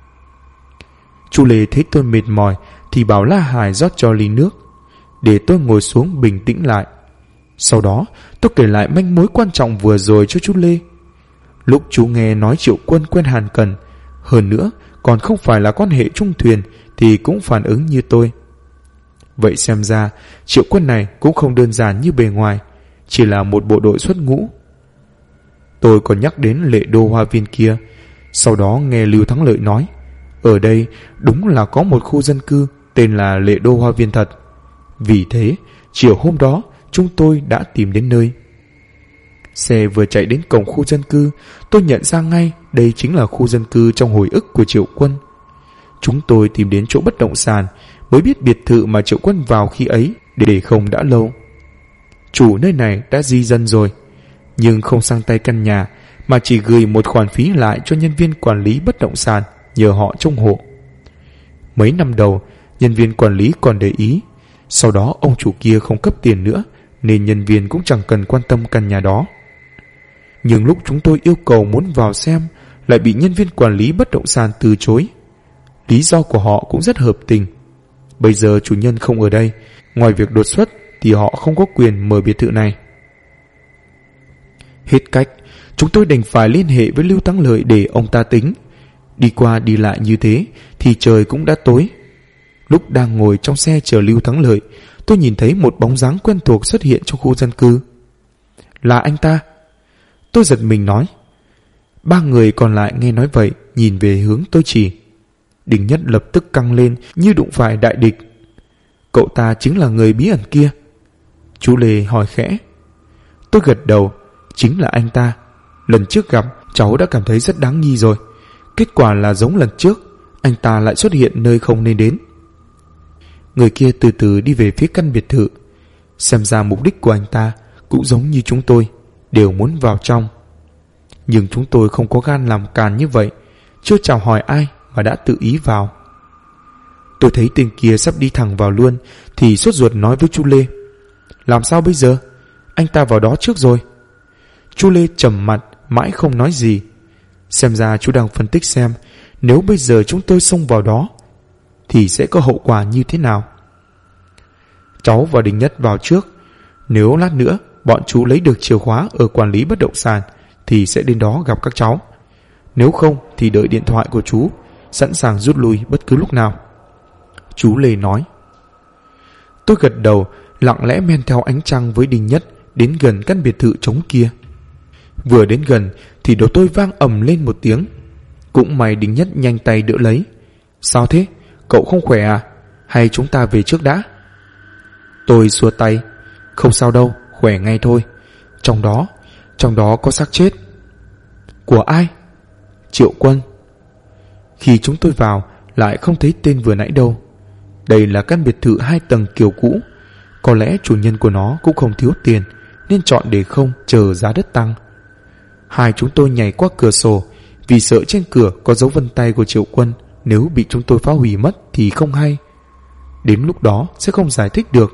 Speaker 1: Chu Lê thấy tôi mệt mỏi thì bảo La Hải rót cho ly nước, để tôi ngồi xuống bình tĩnh lại. Sau đó tôi kể lại manh mối quan trọng vừa rồi cho chú Lê. Lúc chú nghe nói Triệu Quân quen Hàn Cần, hơn nữa còn không phải là quan hệ chung thuyền, thì cũng phản ứng như tôi. Vậy xem ra Triệu Quân này cũng không đơn giản như bề ngoài, chỉ là một bộ đội xuất ngũ. Tôi còn nhắc đến Lệ Đô Hoa Viên kia. Sau đó nghe Lưu Thắng Lợi nói, ở đây đúng là có một khu dân cư tên là Lệ Đô Hoa Viên thật. Vì thế chiều hôm đó chúng tôi đã tìm đến nơi. Xe vừa chạy đến cổng khu dân cư, tôi nhận ra ngay đây chính là khu dân cư trong hồi ức của Triệu Quân. Chúng tôi tìm đến chỗ bất động sản, mới biết biệt thự mà Triệu Quân vào khi ấy để không đã lâu. Chủ nơi này đã di dân rồi, nhưng không sang tay căn nhà, mà chỉ gửi một khoản phí lại cho nhân viên quản lý bất động sản, nhờ họ trông hộ. Mấy năm đầu, nhân viên quản lý còn để ý. Sau đó ông chủ kia không cấp tiền nữa, nên nhân viên cũng chẳng cần quan tâm căn nhà đó. Nhưng lúc chúng tôi yêu cầu muốn vào xem, lại bị nhân viên quản lý bất động sản từ chối. Lý do của họ cũng rất hợp tình. Bây giờ chủ nhân không ở đây, ngoài việc đột xuất thì họ không có quyền mở biệt thự này. Hết cách, chúng tôi đành phải liên hệ với Lưu Thắng Lợi để ông ta tính. Đi qua đi lại như thế thì trời cũng đã tối. Lúc đang ngồi trong xe chờ Lưu Thắng Lợi, tôi nhìn thấy một bóng dáng quen thuộc xuất hiện trong khu dân cư. Là anh ta. Tôi giật mình nói. Ba người còn lại nghe nói vậy, nhìn về hướng tôi chỉ. Đinh Nhất lập tức căng lên như đụng phải đại địch. Cậu ta chính là người bí ẩn kia. Chú Lê hỏi khẽ. Tôi gật đầu. Chính là anh ta. Lần trước gặp, cháu đã cảm thấy rất đáng nghi rồi. Kết quả là giống lần trước, anh ta lại xuất hiện nơi không nên đến. Người kia từ từ đi về phía căn biệt thự. Xem ra mục đích của anh ta cũng giống như chúng tôi, đều muốn vào trong. Nhưng chúng tôi không có gan làm càn như vậy, chưa chào hỏi ai mà đã tự ý vào. Tôi thấy tên kia sắp đi thẳng vào luôn, thì sốt ruột nói với chú Lê. Làm sao bây giờ? Anh ta vào đó trước rồi. Chú Lê trầm mặt, mãi không nói gì. Xem ra chú đang phân tích xem nếu bây giờ chúng tôi xông vào đó thì sẽ có hậu quả như thế nào. Cháu và Đinh Nhất vào trước. Nếu lát nữa bọn chú lấy được chìa khóa ở quản lý bất động sản thì sẽ đến đó gặp các cháu. Nếu không thì đợi điện thoại của chú, sẵn sàng rút lui bất cứ lúc nào. Chú Lê nói. Tôi gật đầu, lặng lẽ men theo ánh trăng với Đinh Nhất đến gần căn biệt thự trống kia. Vừa đến gần thì đầu tôi vang ầm lên một tiếng. Cũng may Đinh Nhất nhanh tay đỡ lấy. Sao thế? Cậu không khỏe à? Hay chúng ta về trước đã? Tôi xua tay. Không sao đâu, khỏe ngay thôi. Trong đó có xác chết. Của ai? Triệu Quân. Khi chúng tôi vào, lại không thấy tên vừa nãy đâu. Đây là căn biệt thự 2 tầng kiểu cũ. Có lẽ chủ nhân của nó cũng không thiếu tiền nên chọn để không, chờ giá đất tăng. Hai chúng tôi nhảy qua cửa sổ vì sợ trên cửa có dấu vân tay của Triệu Quân. Nếu bị chúng tôi phá hủy mất thì không hay. Đến lúc đó sẽ không giải thích được.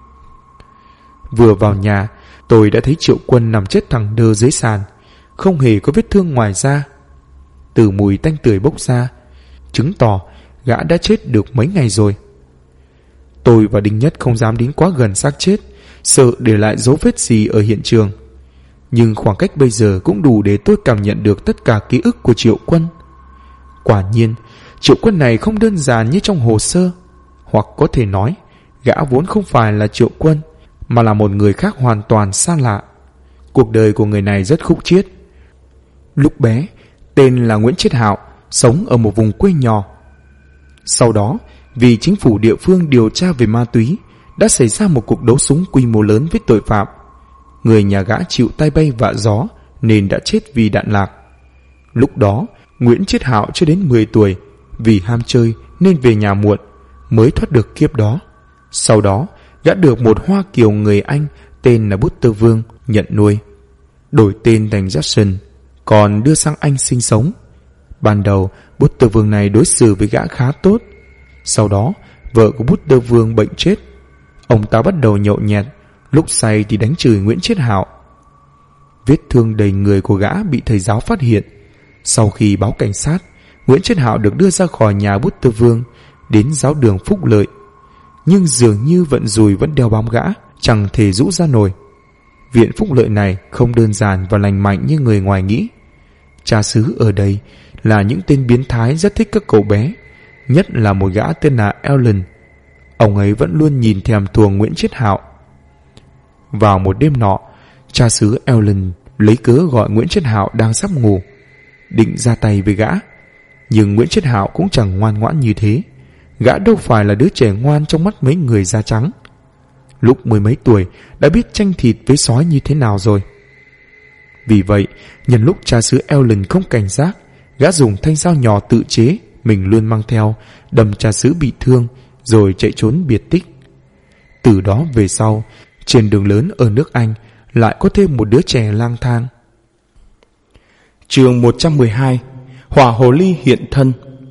Speaker 1: Vừa vào nhà, tôi đã thấy Triệu Quân nằm chết thẳng đơ dưới sàn, không hề có vết thương ngoài da. Từ mùi tanh tưởi bốc ra, chứng tỏ gã đã chết được mấy ngày rồi. Tôi và Đinh Nhất không dám đến quá gần xác chết, sợ để lại dấu vết gì ở hiện trường. Nhưng khoảng cách bây giờ cũng đủ để tôi cảm nhận được tất cả ký ức của Triệu Quân. Quả nhiên, Triệu Quân này không đơn giản như trong hồ sơ. Hoặc có thể nói, gã vốn không phải là Triệu Quân, mà là một người khác hoàn toàn xa lạ. Cuộc đời của người này rất khúc chiết. Lúc bé, tên là Nguyễn Chiết Hạo, sống ở một vùng quê nhỏ. Sau đó, vì chính phủ địa phương điều tra về ma túy, đã xảy ra một cuộc đấu súng quy mô lớn với tội phạm. Người nhà gã chịu tai bay vạ gió nên đã chết vì đạn lạc. Lúc đó, Nguyễn Chiết Hạo chưa đến 10 tuổi, vì ham chơi nên về nhà muộn, mới thoát được kiếp đó. Sau đó, gã được một Hoa Kiều người Anh tên là Bút Tơ Vương nhận nuôi, đổi tên thành Jackson, còn đưa sang Anh sinh sống. Ban đầu, Bút Tơ Vương này đối xử với gã khá tốt. Sau đó, vợ của Bút Tơ Vương bệnh chết. Ông ta bắt đầu nhậu nhẹt, lúc say thì đánh chửi Nguyễn Chiết Hạo. Vết thương đầy người của gã bị thầy giáo phát hiện. Sau khi báo cảnh sát, Nguyễn Chiết Hạo được đưa ra khỏi nhà Bút Tơ Vương, đến giáo đường Phúc Lợi. Nhưng dường như vận rùi vẫn đeo bám gã, chẳng thể rũ ra nổi. Viện Phúc Lợi này không đơn giản và lành mạnh như người ngoài nghĩ. Cha xứ ở đây là những tên biến thái rất thích các cậu bé, nhất là một gã tên là Alan. Ông ấy vẫn luôn nhìn thèm thuồng Nguyễn Chiết Hạo. Vào một đêm nọ, cha xứ Alan lấy cớ gọi Nguyễn Chiết Hạo đang sắp ngủ, định ra tay với gã. Nhưng Nguyễn Chiết Hạo cũng chẳng ngoan ngoãn như thế. Gã đâu phải là đứa trẻ ngoan trong mắt mấy người da trắng. Lúc 10 mấy tuổi đã biết tranh thịt với sói như thế nào rồi. Vì vậy, nhân lúc cha xứ Alan không cảnh giác, gã dùng thanh dao nhỏ tự chế mình luôn mang theo, đâm cha xứ bị thương, rồi chạy trốn biệt tích. Từ đó về sau, trên đường lớn ở nước Anh lại có thêm một đứa trẻ lang thang. Chương 112: Hỏa hồ ly hiện thân.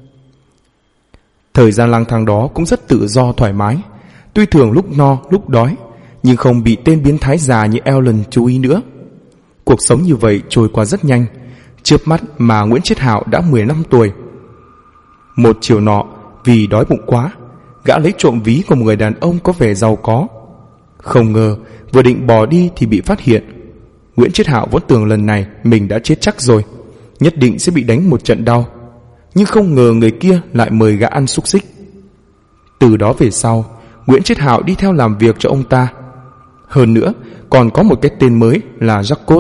Speaker 1: Thời gian lang thang đó cũng rất tự do thoải mái, tuy thường lúc no lúc đói, nhưng không bị tên biến thái già như Alan chú ý nữa. Cuộc sống như vậy trôi qua rất nhanh, chớp mắt mà Nguyễn Chiết Hạo đã 15 tuổi. Một chiều nọ, vì đói bụng quá, gã lấy trộm ví của một người đàn ông có vẻ giàu có. Không ngờ vừa định bỏ đi thì bị phát hiện. Nguyễn Chiết Hạo vốn tưởng lần này mình đã chết chắc rồi, nhất định sẽ bị đánh một trận đau. Nhưng không ngờ người kia lại mời gã ăn xúc xích. Từ đó về sau, Nguyễn Chiết Hạo đi theo làm việc cho ông ta. Hơn nữa, còn có một cái tên mới là Jackpot.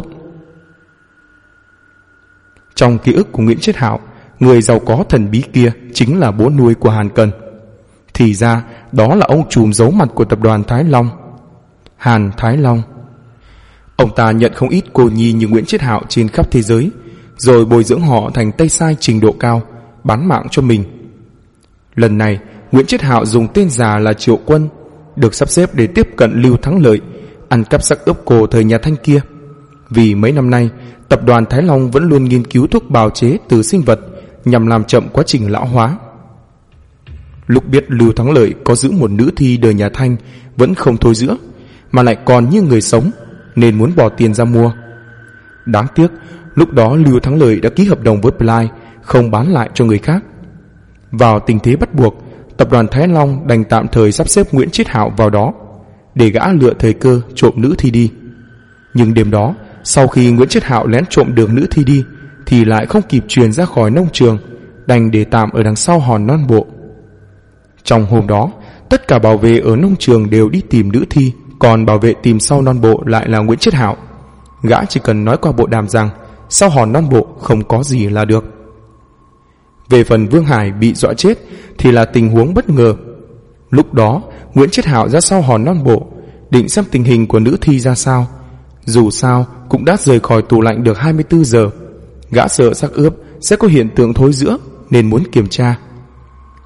Speaker 1: Trong ký ức của Nguyễn Chiết Hạo, người giàu có thần bí kia chính là bố nuôi của Hàn Cần. Thì ra, đó là ông trùm giấu mặt của tập đoàn Thái Long, Hàn Thái Long. Ông ta nhận không ít cô nhi như Nguyễn Chiết Hạo trên khắp thế giới, rồi bồi dưỡng họ thành tay sai trình độ cao, bán mạng cho mình. Lần này, Nguyễn Chiết Hạo dùng tên giả là Triệu Quân, được sắp xếp để tiếp cận Lưu Thắng Lợi, ăn cắp xác ướp cổ thời nhà Thanh kia. Vì mấy năm nay, tập đoàn Thái Long vẫn luôn nghiên cứu thuốc bào chế từ sinh vật nhằm làm chậm quá trình lão hóa. Lúc biết Lưu Thắng Lợi có giữ một nữ thi đời nhà Thanh vẫn không thôi giữa, mà lại còn như người sống, nên muốn bỏ tiền ra mua. Đáng tiếc, lúc đó Lưu Thắng Lợi đã ký hợp đồng với Ply, không bán lại cho người khác. Vào tình thế bắt buộc, tập đoàn Thái Long đành tạm thời sắp xếp Nguyễn Chiết Hạo vào đó, để gã lựa thời cơ trộm nữ thi đi. Nhưng đêm đó, sau khi Nguyễn Chiết Hạo lén trộm được nữ thi đi, thì lại không kịp truyền ra khỏi nông trường, đành để tạm ở đằng sau hòn non bộ. Trong hôm đó, tất cả bảo vệ ở nông trường đều đi tìm nữ thi, còn bảo vệ tìm sau non bộ lại là Nguyễn Chiết Hạo. Gã chỉ cần nói qua bộ đàm rằng sau hòn non bộ không có gì là được. Về phần Vương Hải bị dọa chết thì là tình huống bất ngờ. Lúc đó Nguyễn Chiết Hạo ra sau hòn non bộ, định xem tình hình của nữ thi ra sao. Dù sao cũng đã rời khỏi tủ lạnh được 24 giờ. Gã sợ xác ướp sẽ có hiện tượng thối rữa nên muốn kiểm tra.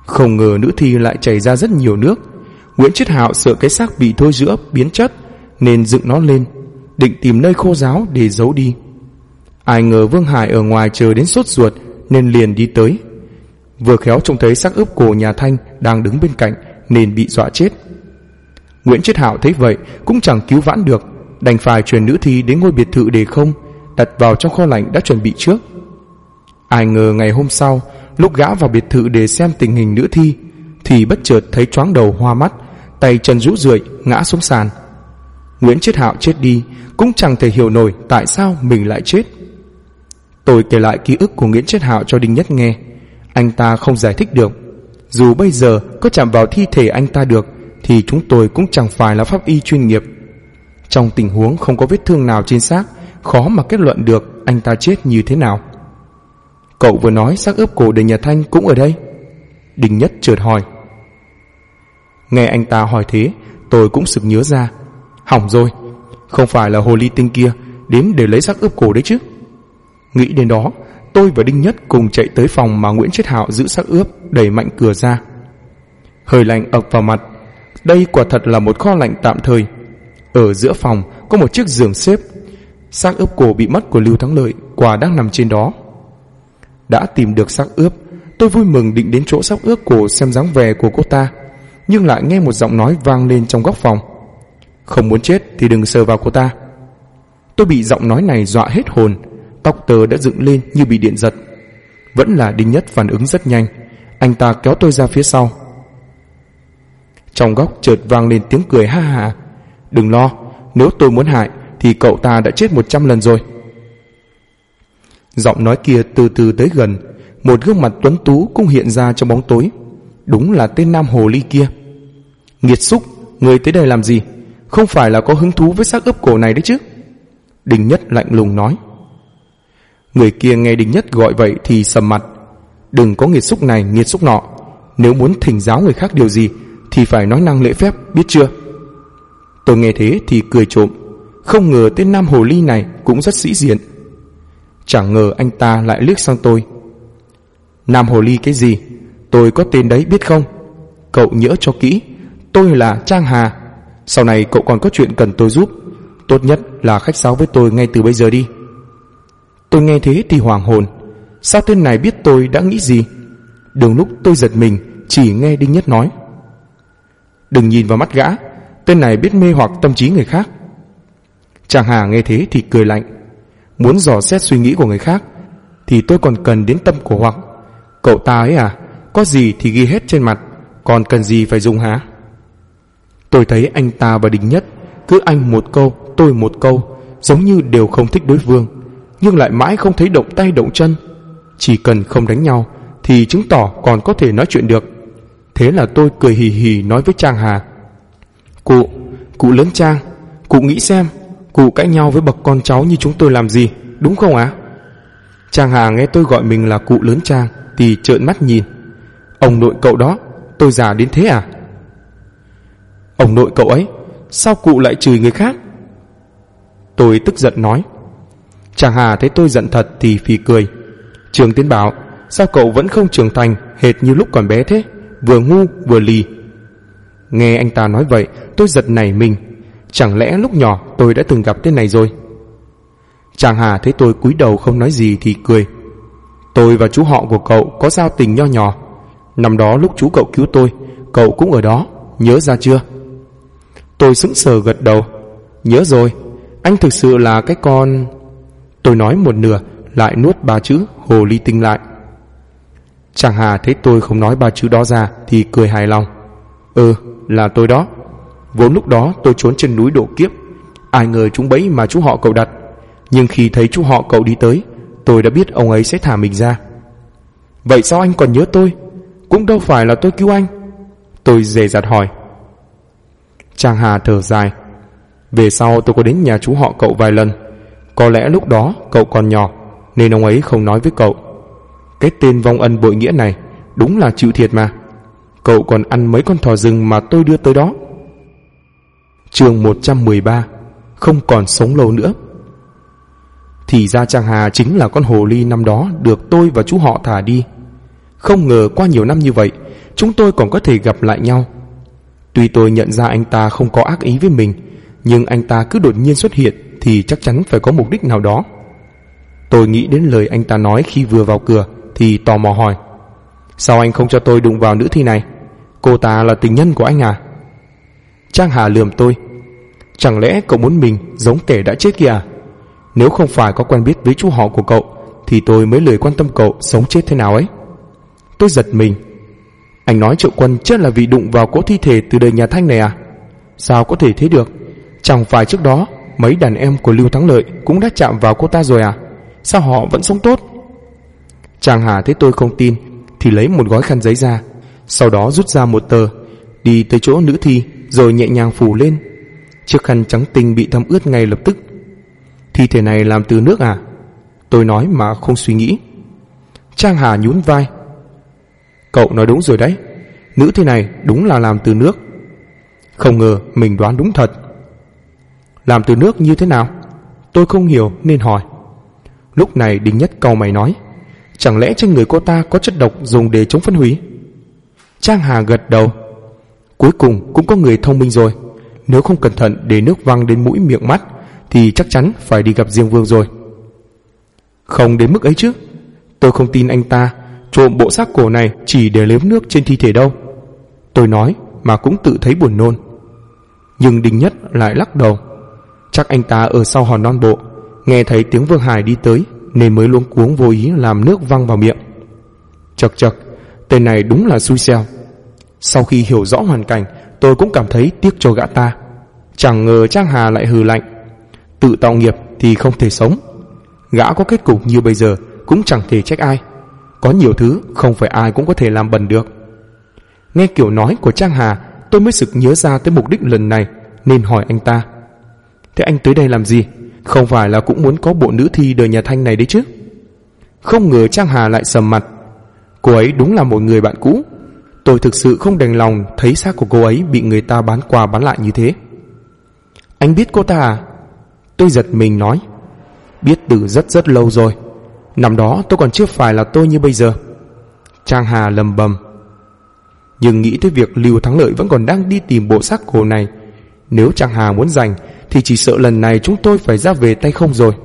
Speaker 1: Không ngờ nữ thi lại chảy ra rất nhiều nước. Nguyễn Chiết Hạo sợ cái xác bị thối rữa biến chất nên dựng nó lên, định tìm nơi khô ráo để giấu đi. Ai ngờ Vương Hải ở ngoài chờ đến sốt ruột nên liền đi tới. Vừa khéo trông thấy xác ướp cổ nhà Thanh đang đứng bên cạnh nên bị dọa chết. Nguyễn Chiết Hạo thấy vậy cũng chẳng cứu vãn được, đành phải chuyển nữ thi đến ngôi biệt thự để không, đặt vào trong kho lạnh đã chuẩn bị trước. Ai ngờ ngày hôm sau, lúc gã vào biệt thự để xem tình hình nữ thi thì bất chợt thấy choáng đầu hoa mắt, tay chân rũ rượi ngã xuống sàn. Nguyễn Chiết Hạo chết đi cũng chẳng thể hiểu nổi tại sao mình lại chết. Tôi kể lại ký ức của Nguyễn Chiết Hạo cho Đinh Nhất nghe. Anh ta không giải thích được. Dù bây giờ có chạm vào thi thể anh ta được thì chúng tôi cũng chẳng phải là pháp y chuyên nghiệp. Trong tình huống không có vết thương nào trên xác, khó mà kết luận được anh ta chết như thế nào. Cậu vừa nói xác ướp cổ để nhà Thanh cũng ở đây? Đinh Nhất chợt hỏi. Nghe anh ta hỏi thế, tôi cũng sực nhớ ra. Hỏng rồi, không phải là hồ ly tinh kia đến để lấy xác ướp cổ đấy chứ? Nghĩ đến đó, tôi và Đinh Nhất cùng chạy tới phòng mà Nguyễn Chiết Hạo giữ xác ướp, đẩy mạnh cửa ra. Hơi lạnh ập vào mặt. Đây quả thật là một kho lạnh tạm thời. Ở giữa phòng có một chiếc giường xếp. Xác ướp cổ bị mất của Lưu Thắng Lợi quả đang nằm trên đó. Đã tìm được xác ướp, tôi vui mừng định đến chỗ xác ướp cổ xem dáng vẻ của cô ta, nhưng lại nghe một giọng nói vang lên trong góc phòng. Không muốn chết thì đừng sờ vào cô ta. Tôi bị giọng nói này dọa hết hồn, tóc tơ đã dựng lên như bị điện giật. Vẫn là Đinh Nhất phản ứng rất nhanh. Anh ta kéo tôi ra phía sau. Trong góc chợt vang lên tiếng cười ha ha. Đừng lo, nếu tôi muốn hại thì cậu ta đã chết 100 lần rồi. Giọng nói kia từ từ tới gần. Một gương mặt tuấn tú cũng hiện ra trong bóng tối. Đúng là tên nam hồ ly kia. Nghiệt xúc, người tới đây làm gì? Không phải là có hứng thú với xác ướp cổ này đấy chứ? Đinh Nhất lạnh lùng nói. Người kia nghe Đinh Nhất gọi vậy thì sầm mặt. Đừng có nghiệt xúc này nghiệt xúc nọ. Nếu muốn thỉnh giáo người khác điều gì thì phải nói năng lễ phép, biết chưa? Tôi nghe thế thì cười trộm. Không ngờ tên nam hồ ly này cũng rất sĩ diện. Chẳng ngờ anh ta lại liếc sang tôi. Nam hồ ly cái gì? Tôi có tên đấy biết không? Cậu nhớ cho kỹ. Tôi là Trang Hà. Sau này cậu còn có chuyện cần tôi giúp, tốt nhất là khách sáo với tôi ngay từ bây giờ đi. Tôi nghe thế thì hoảng hồn. Sao tên này biết tôi đã nghĩ gì? Đường lúc tôi giật mình, chỉ nghe Đinh Nhất nói. Đừng nhìn vào mắt gã, tên này biết mê hoặc tâm trí người khác. Trang Hà nghe thế thì cười lạnh. Muốn dò xét suy nghĩ của người khác thì tôi còn cần đến tâm của hoặc. Cậu ta ấy à, có gì thì ghi hết trên mặt, còn cần gì phải dùng hả? Tôi thấy anh ta và Đinh Nhất cứ anh một câu tôi một câu, giống như đều không thích đối phương, nhưng lại mãi không thấy động tay động chân. Chỉ cần không đánh nhau thì chứng tỏ còn có thể nói chuyện được. Thế là tôi cười hì hì nói với Trang Hà. Cụ lớn Trang, cụ nghĩ xem, cụ cãi nhau với bậc con cháu như chúng tôi làm gì, đúng không ạ? Trang Hà nghe tôi gọi mình là cụ lớn Trang thì trợn mắt nhìn. Ông nội cậu đó, tôi già đến thế à? Ông nội cậu ấy, sao cụ lại chửi người khác? Tôi tức giận nói. Trang Hà thấy tôi giận thật thì phì cười. Trường Tiến bảo, sao cậu vẫn không trưởng thành hệt như lúc còn bé thế, vừa ngu vừa lì. Nghe anh ta nói vậy, tôi giật nảy mình. Chẳng lẽ lúc nhỏ tôi đã từng gặp tên này rồi? Trang Hà thấy tôi cúi đầu không nói gì thì cười. Tôi và chú họ của cậu có giao tình nho nhỏ. Năm đó lúc chú cậu cứu tôi, cậu cũng ở đó, nhớ ra chưa? Tôi sững sờ gật đầu. Nhớ rồi, anh thực sự là cái con... Tôi nói một nửa lại nuốt 3 chữ hồ ly tinh lại. Trang Hà thấy tôi không nói 3 chữ đó ra thì cười hài lòng. Là tôi đó. Vốn lúc đó tôi trốn trên núi độ kiếp, ai ngờ trúng bẫy mà chú họ cậu đặt. Nhưng khi thấy chú họ cậu đi tới, tôi đã biết ông ấy sẽ thả mình ra. Vậy sao anh còn nhớ tôi? Cũng đâu phải là tôi cứu anh. Tôi dè dặt hỏi. Trang Hà thở dài. Về sau tôi có đến nhà chú họ cậu vài lần. Có lẽ lúc đó cậu còn nhỏ nên ông ấy không nói với cậu. Cái tên vong ân bội nghĩa này đúng là chịu thiệt mà. Cậu còn ăn mấy con thỏ rừng mà tôi đưa tới đó. Chương 113. Không còn sống lâu nữa. Thì ra Trang Hà chính là con hồ ly năm đó được tôi và chú họ thả đi. Không ngờ qua nhiều năm như vậy, chúng tôi còn có thể gặp lại nhau. Tuy tôi nhận ra anh ta không có ác ý với mình, nhưng anh ta cứ đột nhiên xuất hiện thì chắc chắn phải có mục đích nào đó. Tôi nghĩ đến lời anh ta nói khi vừa vào cửa thì tò mò hỏi: sao anh không cho tôi đụng vào nữ thi này? Cô ta là tình nhân của anh à? Trang Hà lườm tôi: chẳng lẽ cậu muốn mình giống kẻ đã chết kia à? Nếu không phải có quen biết với chú họ của cậu thì tôi mới lười quan tâm cậu sống chết thế nào ấy. Tôi giật mình. Anh nói Triệu Quân chết là vì đụng vào cỗ thi thể từ đời nhà Thanh này à? Sao có thể thế được? Chẳng phải trước đó mấy đàn em của Lưu Thắng Lợi cũng đã chạm vào cô ta rồi à? Sao họ vẫn sống tốt? Trang Hà thấy tôi không tin thì lấy một gói khăn giấy ra, sau đó rút ra một tờ, đi tới chỗ nữ thi rồi nhẹ nhàng phủ lên. Chiếc khăn trắng tinh bị thấm ướt ngay lập tức. Thi thể này làm từ nước à? Tôi nói mà không suy nghĩ. Trang Hà nhún vai: cậu nói đúng rồi đấy, nữ thi này đúng là làm từ nước. Không ngờ mình đoán đúng thật. Làm từ nước như thế nào? Tôi không hiểu nên hỏi. Lúc này Đinh Nhất cau mày nói: chẳng lẽ trên người cô ta có chất độc dùng để chống phân hủy? Trang Hà gật đầu: cuối cùng cũng có người thông minh rồi. Nếu không cẩn thận để nước văng đến mũi miệng mắt thì chắc chắn phải đi gặp Diêm Vương rồi. Không đến mức ấy chứ. Tôi không tin anh ta trộm bộ xác cổ này chỉ để nếm nước trên thi thể đâu. Tôi nói mà cũng tự thấy buồn nôn. Nhưng Đinh Nhất lại lắc đầu: chắc anh ta ở sau hòn non bộ, nghe thấy tiếng Vương Hải đi tới nên mới luống cuống vô ý làm nước văng vào miệng. Chậc chậc, tên này đúng là xui xẻo. Sau khi hiểu rõ hoàn cảnh, tôi cũng cảm thấy tiếc cho gã ta. Chẳng ngờ Trang Hà lại hừ lạnh: tự tạo nghiệp thì không thể sống. Gã có kết cục như bây giờ cũng chẳng thể trách ai. Có nhiều thứ không phải ai cũng có thể làm bẩn được. Nghe kiểu nói của Trang Hà, tôi mới sực nhớ ra tới mục đích lần này, nên hỏi anh ta: thế anh tới đây làm gì? Không phải là cũng muốn có bộ nữ thi đời nhà Thanh này đấy chứ? Không ngờ Trang Hà lại sầm mặt. Cô ấy đúng là một người bạn cũ. Tôi thực sự không đành lòng thấy xác của cô ấy bị người ta bán qua bán lại như thế. Anh biết cô ta à? Tôi giật mình nói: biết từ rất rất lâu rồi. Năm đó tôi còn chưa phải là tôi như bây giờ. Trang Hà lầm bầm. Nhưng nghĩ tới việc Lưu Thắng Lợi vẫn còn đang đi tìm bộ xác cổ này, nếu Trang Hà muốn giành thì chỉ sợ lần này chúng tôi phải ra về tay không rồi.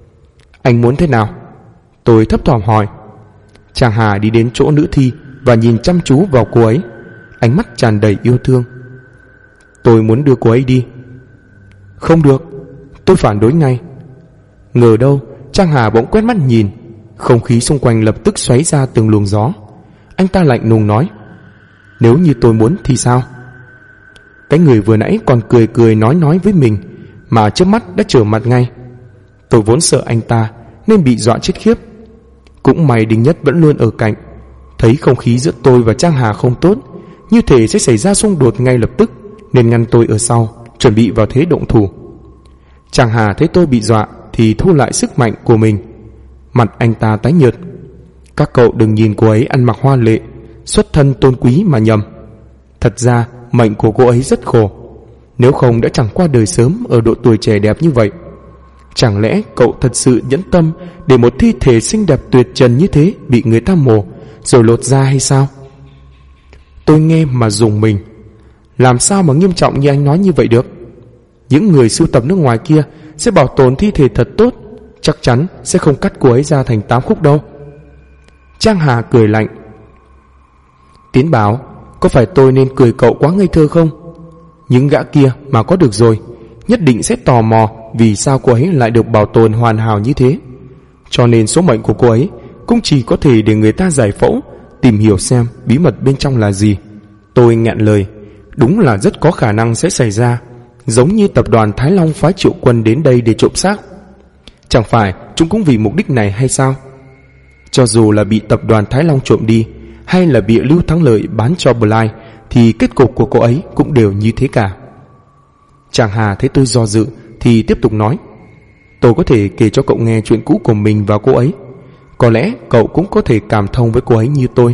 Speaker 1: Anh muốn thế nào? Tôi thấp thỏm hỏi. Trang Hà đi đến chỗ nữ thi và nhìn chăm chú vào cô ấy, ánh mắt tràn đầy yêu thương. Tôi muốn đưa cô ấy đi. Không được, tôi phản đối ngay. Ngờ đâu Trang Hà bỗng quét mắt nhìn, không khí xung quanh lập tức xoáy ra từng luồng gió. Anh ta lạnh lùng nói: nếu như tôi muốn thì sao? Cái người vừa nãy còn cười cười nói với mình mà trước mắt đã trở mặt ngay. Tôi vốn sợ anh ta nên bị dọa chết khiếp. Cũng may Đinh Nhất vẫn luôn ở cạnh, thấy không khí giữa tôi và Trang Hà không tốt, như thể sẽ xảy ra xung đột ngay lập tức, nên ngăn tôi ở sau, chuẩn bị vào thế động thủ. Trang Hà thấy tôi bị dọa thì thu lại sức mạnh của mình. Mặt anh ta tái nhợt. Các cậu đừng nhìn cô ấy ăn mặc hoa lệ, xuất thân tôn quý mà nhầm. Thật ra mệnh của cô ấy rất khổ, nếu không đã chẳng qua đời sớm ở độ tuổi trẻ đẹp như vậy. Chẳng lẽ cậu thật sự nhẫn tâm để một thi thể xinh đẹp tuyệt trần như thế bị người ta mổ rồi lột ra hay sao? Tôi nghe mà rùng mình. Làm sao mà nghiêm trọng như anh nói như vậy được? Những người sưu tập nước ngoài kia sẽ bảo tồn thi thể thật tốt, chắc chắn sẽ không cắt cô ấy ra thành 8 khúc đâu. Trang Hà cười lạnh. Tiến Bảo, có phải tôi nên cười cậu quá ngây thơ không? Những gã kia mà có được rồi, nhất định sẽ tò mò vì sao cô ấy lại được bảo tồn hoàn hảo như thế. Cho nên số mệnh của cô ấy cũng chỉ có thể để người ta giải phẫu, tìm hiểu xem bí mật bên trong là gì. Tôi nghẹn lời. Đúng là rất có khả năng sẽ xảy ra, giống như tập đoàn Thái Long phái Triệu Quân đến đây để trộm xác. Chẳng phải chúng cũng vì mục đích này hay sao? Cho dù là bị tập đoàn Thái Long trộm đi hay là bị Lưu Thắng Lợi bán cho Bly thì kết cục của cô ấy cũng đều như thế cả. Chàng Hà thấy tôi do dự thì tiếp tục nói: tôi có thể kể cho cậu nghe chuyện cũ của mình và cô ấy. Có lẽ cậu cũng có thể cảm thông với cô ấy như tôi.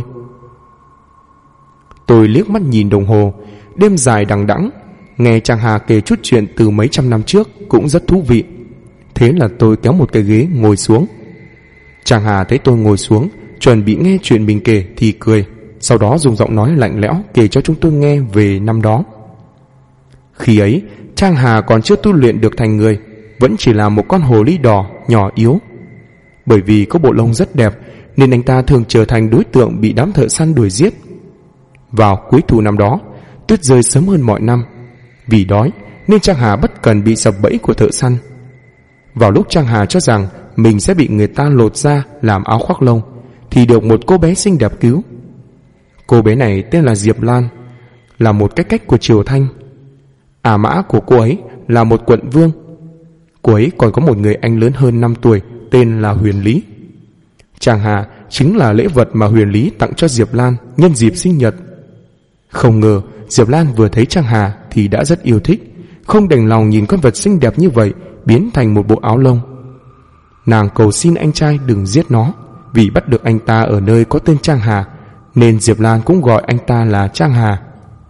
Speaker 1: Tôi liếc mắt nhìn đồng hồ. Đêm dài đằng đẵng, nghe chàng Hà kể chút chuyện từ mấy trăm năm trước cũng rất thú vị. Thế là tôi kéo một cái ghế ngồi xuống. Chàng Hà thấy tôi ngồi xuống chuẩn bị nghe chuyện mình kể thì cười, sau đó dùng giọng nói lạnh lẽo kể cho chúng tôi nghe về năm đó. Khi ấy, Trang Hà còn chưa tu luyện được thành người, vẫn chỉ là một con hồ ly đỏ nhỏ yếu. Bởi vì có bộ lông rất đẹp nên anh ta thường trở thành đối tượng bị đám thợ săn đuổi giết. Vào cuối thu năm đó, tuyết rơi sớm hơn mọi năm. Vì đói nên Trang Hà bất cần bị sập bẫy của thợ săn. Vào lúc Trang Hà cho rằng mình sẽ bị người ta lột ra làm áo khoác lông thì được một cô bé xinh đẹp cứu. Cô bé này tên là Diệp Lan, là một cách của Triều Thanh. Mã của cô ấy là một quận vương. Cô ấy còn có một người anh lớn hơn 5 tuổi tên là Huyền Lý. Trang Hà chính là lễ vật mà Huyền Lý tặng cho Diệp Lan nhân dịp sinh nhật. Không ngờ Diệp Lan vừa thấy Trang Hà thì đã rất yêu thích, không đành lòng nhìn con vật xinh đẹp như vậy biến thành một bộ áo lông. Nàng cầu xin anh trai đừng giết nó, vì bắt được anh ta ở nơi có tên Trang Hà, nên Diệp Lan cũng gọi anh ta là Trang Hà.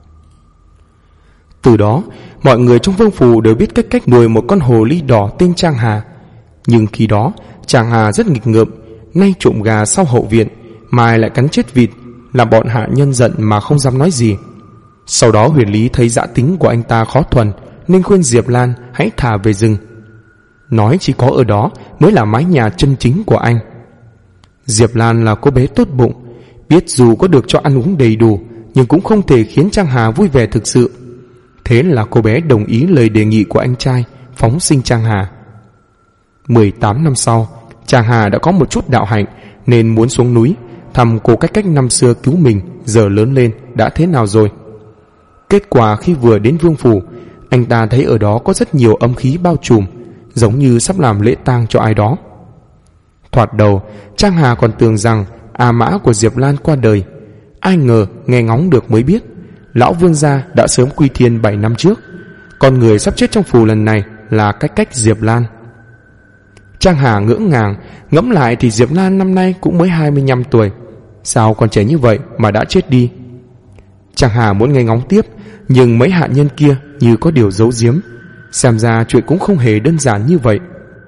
Speaker 1: Từ đó, mọi người trong vương phủ đều biết cách nuôi một con hồ ly đỏ tên Trang Hà. Nhưng khi đó, Trang Hà rất nghịch ngợm, nay trộm gà sau hậu viện, mai lại cắn chết vịt, làm bọn hạ nhân giận mà không dám nói gì. Sau đó Huyền Lý thấy dã tính của anh ta khó thuần nên khuyên Diệp Lan hãy thả về rừng, nói chỉ có ở đó mới là mái nhà chân chính của anh. Diệp Lan là cô bé tốt bụng, biết dù có được cho ăn uống đầy đủ nhưng cũng không thể khiến Trang Hà vui vẻ thực sự. Thế là cô bé đồng ý lời đề nghị của anh trai, phóng sinh Trang Hà. 18 năm sau, Trang Hà đã có một chút đạo hạnh nên muốn xuống núi thăm cô cách năm xưa cứu mình, giờ lớn lên đã thế nào rồi. Kết quả khi vừa đến vương phủ, anh ta thấy ở đó có rất nhiều âm khí bao trùm, giống như sắp làm lễ tang cho ai đó. Thoạt đầu, Trang Hà còn tưởng rằng Mã của Diệp Lan qua đời. Ai ngờ nghe ngóng được mới biết, lão vương gia đã sớm quy thiên 7 năm trước. Con người sắp chết trong phủ lần này là cách Diệp Lan. Trang Hà ngỡ ngàng, ngẫm lại thì Diệp Lan năm nay cũng mới 25 tuổi. Sao còn trẻ như vậy mà đã chết đi? Trang Hà muốn nghe ngóng tiếp, nhưng mấy hạ nhân kia như có điều giấu giếm. Xem ra chuyện cũng không hề đơn giản như vậy.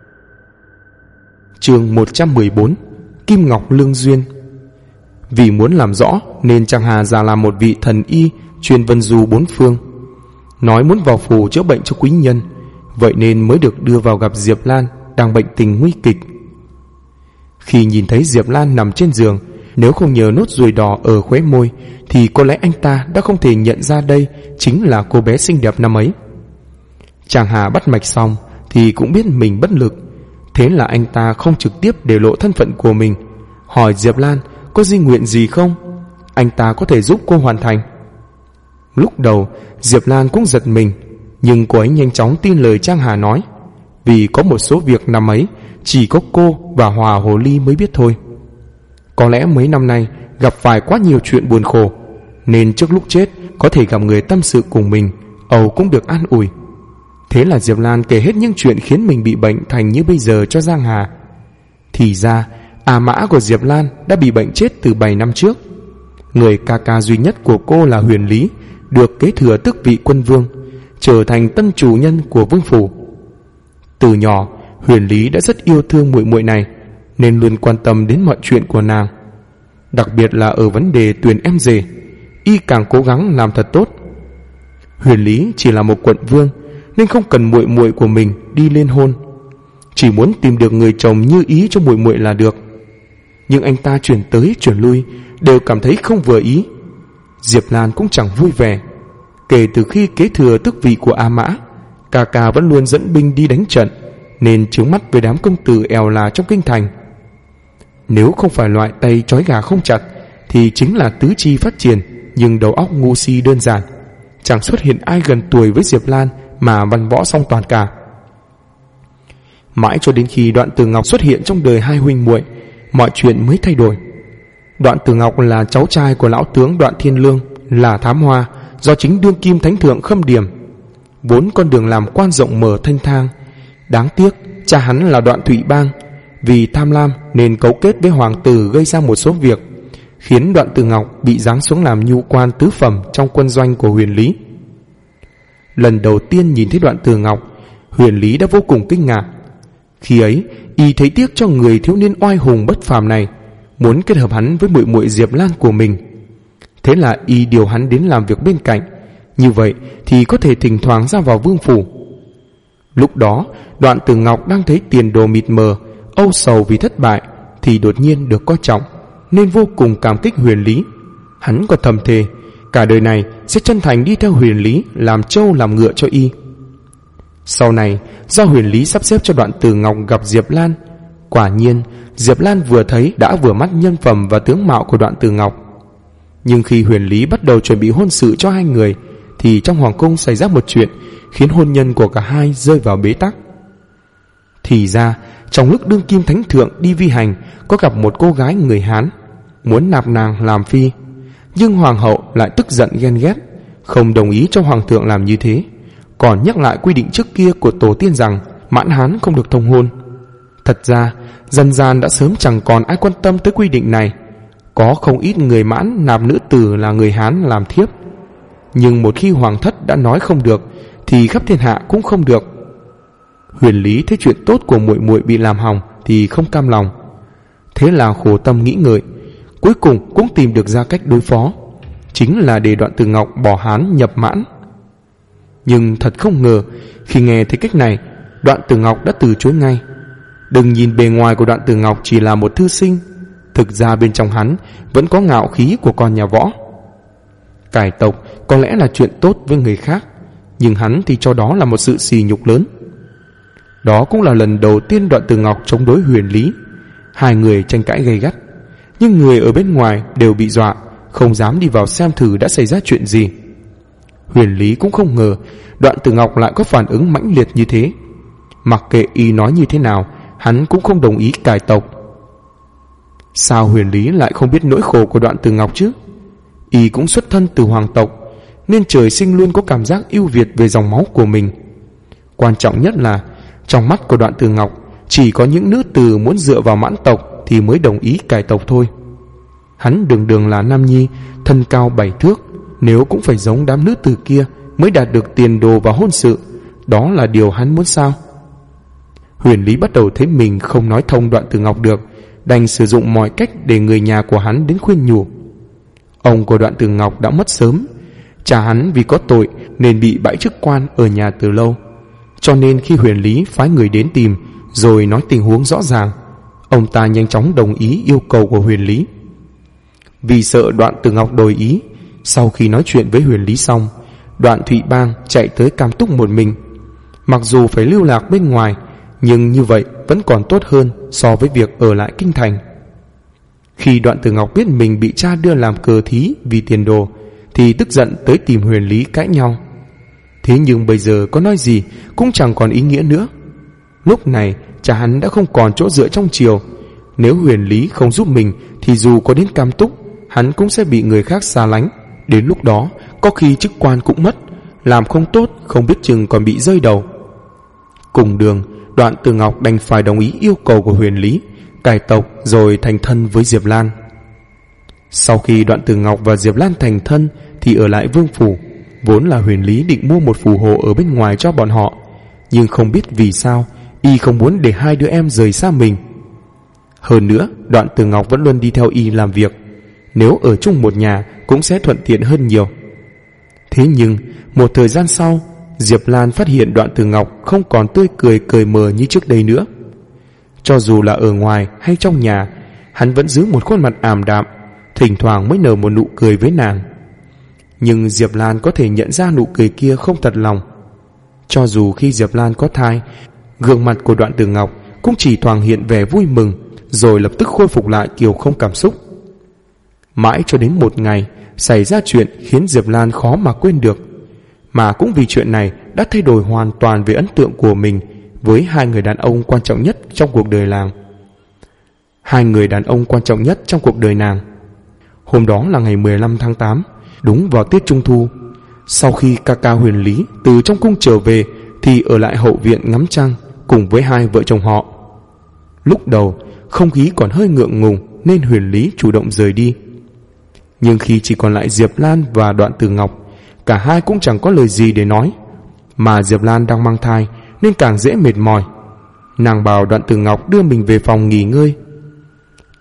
Speaker 1: Chương 114: Kim Ngọc Lương Duyên. Vì muốn làm rõ nên Trang Hà giả làm một vị thần y chuyên vân du bốn phương, nói muốn vào phủ chữa bệnh cho quý nhân, vậy nên mới được đưa vào gặp Diệp Lan đang bệnh tình nguy kịch. Khi nhìn thấy Diệp Lan nằm trên giường, nếu không nhờ nốt ruồi đỏ ở khóe môi thì có lẽ anh ta đã không thể nhận ra đây chính là cô bé xinh đẹp năm ấy. Trang Hà bắt mạch xong thì cũng biết mình bất lực, thế là anh ta không trực tiếp để lộ thân phận của mình, hỏi Diệp Lan có di nguyện gì không, anh ta có thể giúp cô hoàn thành. Lúc đầu Diệp Lan cũng giật mình, nhưng cô ấy nhanh chóng tin lời Trang Hà nói, vì có một số việc năm ấy chỉ có cô và Hòa Hồ Ly mới biết thôi. Có lẽ mấy năm nay gặp phải quá nhiều chuyện buồn khổ, nên trước lúc chết có thể gặp người tâm sự cùng mình, ầu cũng được an ủi. Thế là Diệp Lan kể hết những chuyện khiến mình bị bệnh thành như bây giờ cho Giang Hà. Thì ra Mã của Diệp Lan đã bị bệnh chết từ 7 năm trước. Người ca ca duy nhất của cô là Huyền Lý được kế thừa tước vị quân vương, trở thành tân chủ nhân của vương phủ. Từ nhỏ Huyền Lý đã rất yêu thương muội muội này, nên luôn quan tâm đến mọi chuyện của nàng. Đặc biệt là ở vấn đề tuyển em rể, y càng cố gắng làm thật tốt. Huyền Lý chỉ là một quận vương nên không cần muội muội của mình đi liên hôn, chỉ muốn tìm được người chồng như ý cho muội muội là được. Nhưng anh ta chuyển tới chuyển lui đều cảm thấy không vừa ý. Diệp Lan cũng chẳng vui vẻ. Kể từ khi kế thừa tước vị của Mã, ca ca vẫn luôn dẫn binh đi đánh trận, nên chướng mắt với đám công tử èo là trong kinh thành. Nếu không phải loại tay trói gà không chặt thì chính là tứ chi phát triển nhưng đầu óc ngu si đơn giản. Chẳng xuất hiện ai gần tuổi với Diệp Lan mà văn võ song toàn cả. Mãi cho đến khi Đoạn Tử Ngọc xuất hiện trong đời hai huynh muội, mọi chuyện mới thay đổi. Đoạn Tử Ngọc là cháu trai của lão tướng Đoạn Thiên Lương, là thám hoa do chính đương kim thánh thượng khâm điểm. Vốn con đường làm quan rộng mở thanh thang. Đáng tiếc cha hắn là Đoạn Thụy Bang, vì tham lam nên cấu kết với hoàng tử gây ra một số việc, khiến Đoạn Tử Ngọc bị giáng xuống làm nhu quan tứ phẩm trong quân doanh của Huyền Lý. Lần đầu tiên nhìn thấy Đoạn Tử Ngọc, Huyền Lý đã vô cùng kinh ngạc. Khi ấy y thấy tiếc cho người thiếu niên oai hùng bất phàm này, muốn kết hợp hắn với muội muội Diệp Lan của mình. Thế là y điều hắn đến làm việc bên cạnh, như vậy thì có thể thỉnh thoảng ra vào vương phủ. Lúc đó Đoạn Tử Ngọc đang thấy tiền đồ mịt mờ, âu sầu vì thất bại, thì đột nhiên được coi trọng, nên vô cùng cảm kích Huyền Lý. Hắn có thầm thề cả đời này sẽ chân thành đi theo Huyền Lý, làm trâu làm ngựa cho y. Sau này do Huyền Lý sắp xếp cho Đoạn Tử Ngọc gặp Diệp Lan, quả nhiên Diệp Lan vừa thấy đã vừa mắt nhân phẩm và tướng mạo của Đoạn Tử Ngọc. Nhưng khi Huyền Lý bắt đầu chuẩn bị hôn sự cho hai người, thì trong hoàng cung xảy ra một chuyện khiến hôn nhân của cả hai rơi vào bế tắc. Thì ra trong lúc đương kim thánh thượng đi vi hành, có gặp một cô gái người Hán, muốn nạp nàng làm phi. Nhưng hoàng hậu lại tức giận ghen ghét, không đồng ý cho hoàng thượng làm như thế, còn nhắc lại quy định trước kia của tổ tiên rằng mãn Hán không được thông hôn. Thật ra dân gian đã sớm chẳng còn ai quan tâm tới quy định này. Có không ít người mãn nạp nữ tử là người Hán làm thiếp, nhưng một khi hoàng thất đã nói không được thì khắp thiên hạ cũng không được. Huyền Lý thấy chuyện tốt của muội muội bị làm hỏng thì không cam lòng, thế là khổ tâm nghĩ ngợi, cuối cùng cũng tìm được ra cách đối phó, chính là để Đoạn Tử Ngọc bỏ Hán nhập mãn. Nhưng thật không ngờ, khi nghe thấy cách này, Đoạn Tử Ngọc đã từ chối ngay. Đừng nhìn bề ngoài của Đoạn Tử Ngọc chỉ là một thư sinh, thực ra bên trong hắn vẫn có ngạo khí của con nhà võ. Cải tộc có lẽ là chuyện tốt với người khác, nhưng hắn thì cho đó là một sự sỉ nhục lớn. Đó cũng là lần đầu tiên Đoạn Tử Ngọc chống đối Huyền Lý. Hai người tranh cãi gay gắt, nhưng người ở bên ngoài đều bị dọa, không dám đi vào xem thử đã xảy ra chuyện gì. Huyền Lý cũng không ngờ Đoạn Tử Ngọc lại có phản ứng mãnh liệt như thế. Mặc kệ y nói như thế nào, hắn cũng không đồng ý cải tộc. Sao Huyền Lý lại không biết nỗi khổ của Đoạn Tử Ngọc chứ? Y cũng xuất thân từ hoàng tộc, nên trời sinh luôn có cảm giác ưu việt về dòng máu của mình. Quan trọng nhất là trong mắt của Đoạn Tử Ngọc, chỉ có những nữ tử muốn dựa vào mãn tộc thì mới đồng ý cải tộc thôi. Hắn đường đường là nam nhi, thân cao 7 thước, nếu cũng phải giống đám nữ tử kia mới đạt được tiền đồ và hôn sự, đó là điều hắn muốn sao? Huyền Lý bắt đầu thấy mình không nói thông Đoạn Tử Ngọc được, đành sử dụng mọi cách để người nhà của hắn đến khuyên nhủ. Ông của Đoạn Tử Ngọc đã mất sớm, cha hắn vì có tội nên bị bãi chức quan ở nhà từ lâu, cho nên khi Huyền Lý phái người đến tìm rồi nói tình huống rõ ràng, ông ta nhanh chóng đồng ý yêu cầu của Huyền Lý. Vì sợ Đoạn Tử Ngọc đổi ý, sau khi nói chuyện với Huyền Lý xong, Đoạn Thụy Bang chạy tới Cam Túc một mình. Mặc dù phải lưu lạc bên ngoài, nhưng như vậy vẫn còn tốt hơn so với việc ở lại kinh thành. Khi Đoạn Tử Ngọc biết mình bị cha đưa làm cờ thí vì tiền đồ, thì tức giận tới tìm Huyền Lý cãi nhau. Thế nhưng bây giờ có nói gì cũng chẳng còn ý nghĩa nữa. Lúc này cha hắn đã không còn chỗ dựa trong triều, nếu Huyền Lý không giúp mình thì dù có đến Cam Túc, hắn cũng sẽ bị người khác xa lánh. Đến lúc đó có khi chức quan cũng mất, làm không tốt không biết chừng còn bị rơi đầu. Cùng đường, Đoạn Tử Ngọc đành phải đồng ý yêu cầu của Huyền Lý, cải tộc rồi thành thân với Diệp Lan. Sau khi Đoạn Tử Ngọc và Diệp Lan thành thân thì ở lại vương phủ. Vốn là Huyền Lý định mua một phù hộ ở bên ngoài cho bọn họ, nhưng không biết vì sao y không muốn để hai đứa em rời xa mình. Hơn nữa Đoạn Tử Ngọc vẫn luôn đi theo y làm việc, nếu ở chung một nhà cũng sẽ thuận tiện hơn nhiều. Thế nhưng một thời gian sau, Diệp Lan phát hiện Đoạn Tử Ngọc không còn tươi cười cởi mở như trước đây nữa. Cho dù là ở ngoài hay trong nhà, hắn vẫn giữ một khuôn mặt ảm đạm, thỉnh thoảng mới nở một nụ cười với nàng. Nhưng Diệp Lan có thể nhận ra nụ cười kia không thật lòng. Cho dù khi Diệp Lan có thai, gương mặt của Đoạn Tử Ngọc cũng chỉ thoảng hiện vẻ vui mừng, rồi lập tức khôi phục lại kiểu không cảm xúc. Mãi cho đến một ngày xảy ra chuyện khiến Diệp Lan khó mà quên được, mà cũng vì chuyện này đã thay đổi hoàn toàn về ấn tượng của mình với hai người đàn ông quan trọng nhất trong cuộc đời nàng. Hai người đàn ông quan trọng nhất trong cuộc đời nàng. Hôm đó là ngày 15 tháng 8, đúng vào Tết Trung Thu. Sau khi ca ca Huyền Lý từ trong cung trở về thì ở lại hậu viện ngắm trăng cùng với hai vợ chồng họ. Lúc đầu không khí còn hơi ngượng ngùng nên Huyền Lý chủ động rời đi. Nhưng khi chỉ còn lại Diệp Lan và Đoạn Tử Ngọc, cả hai cũng chẳng có lời gì để nói. Mà Diệp Lan đang mang thai nên càng dễ mệt mỏi. Nàng bảo Đoạn Tử Ngọc đưa mình về phòng nghỉ ngơi.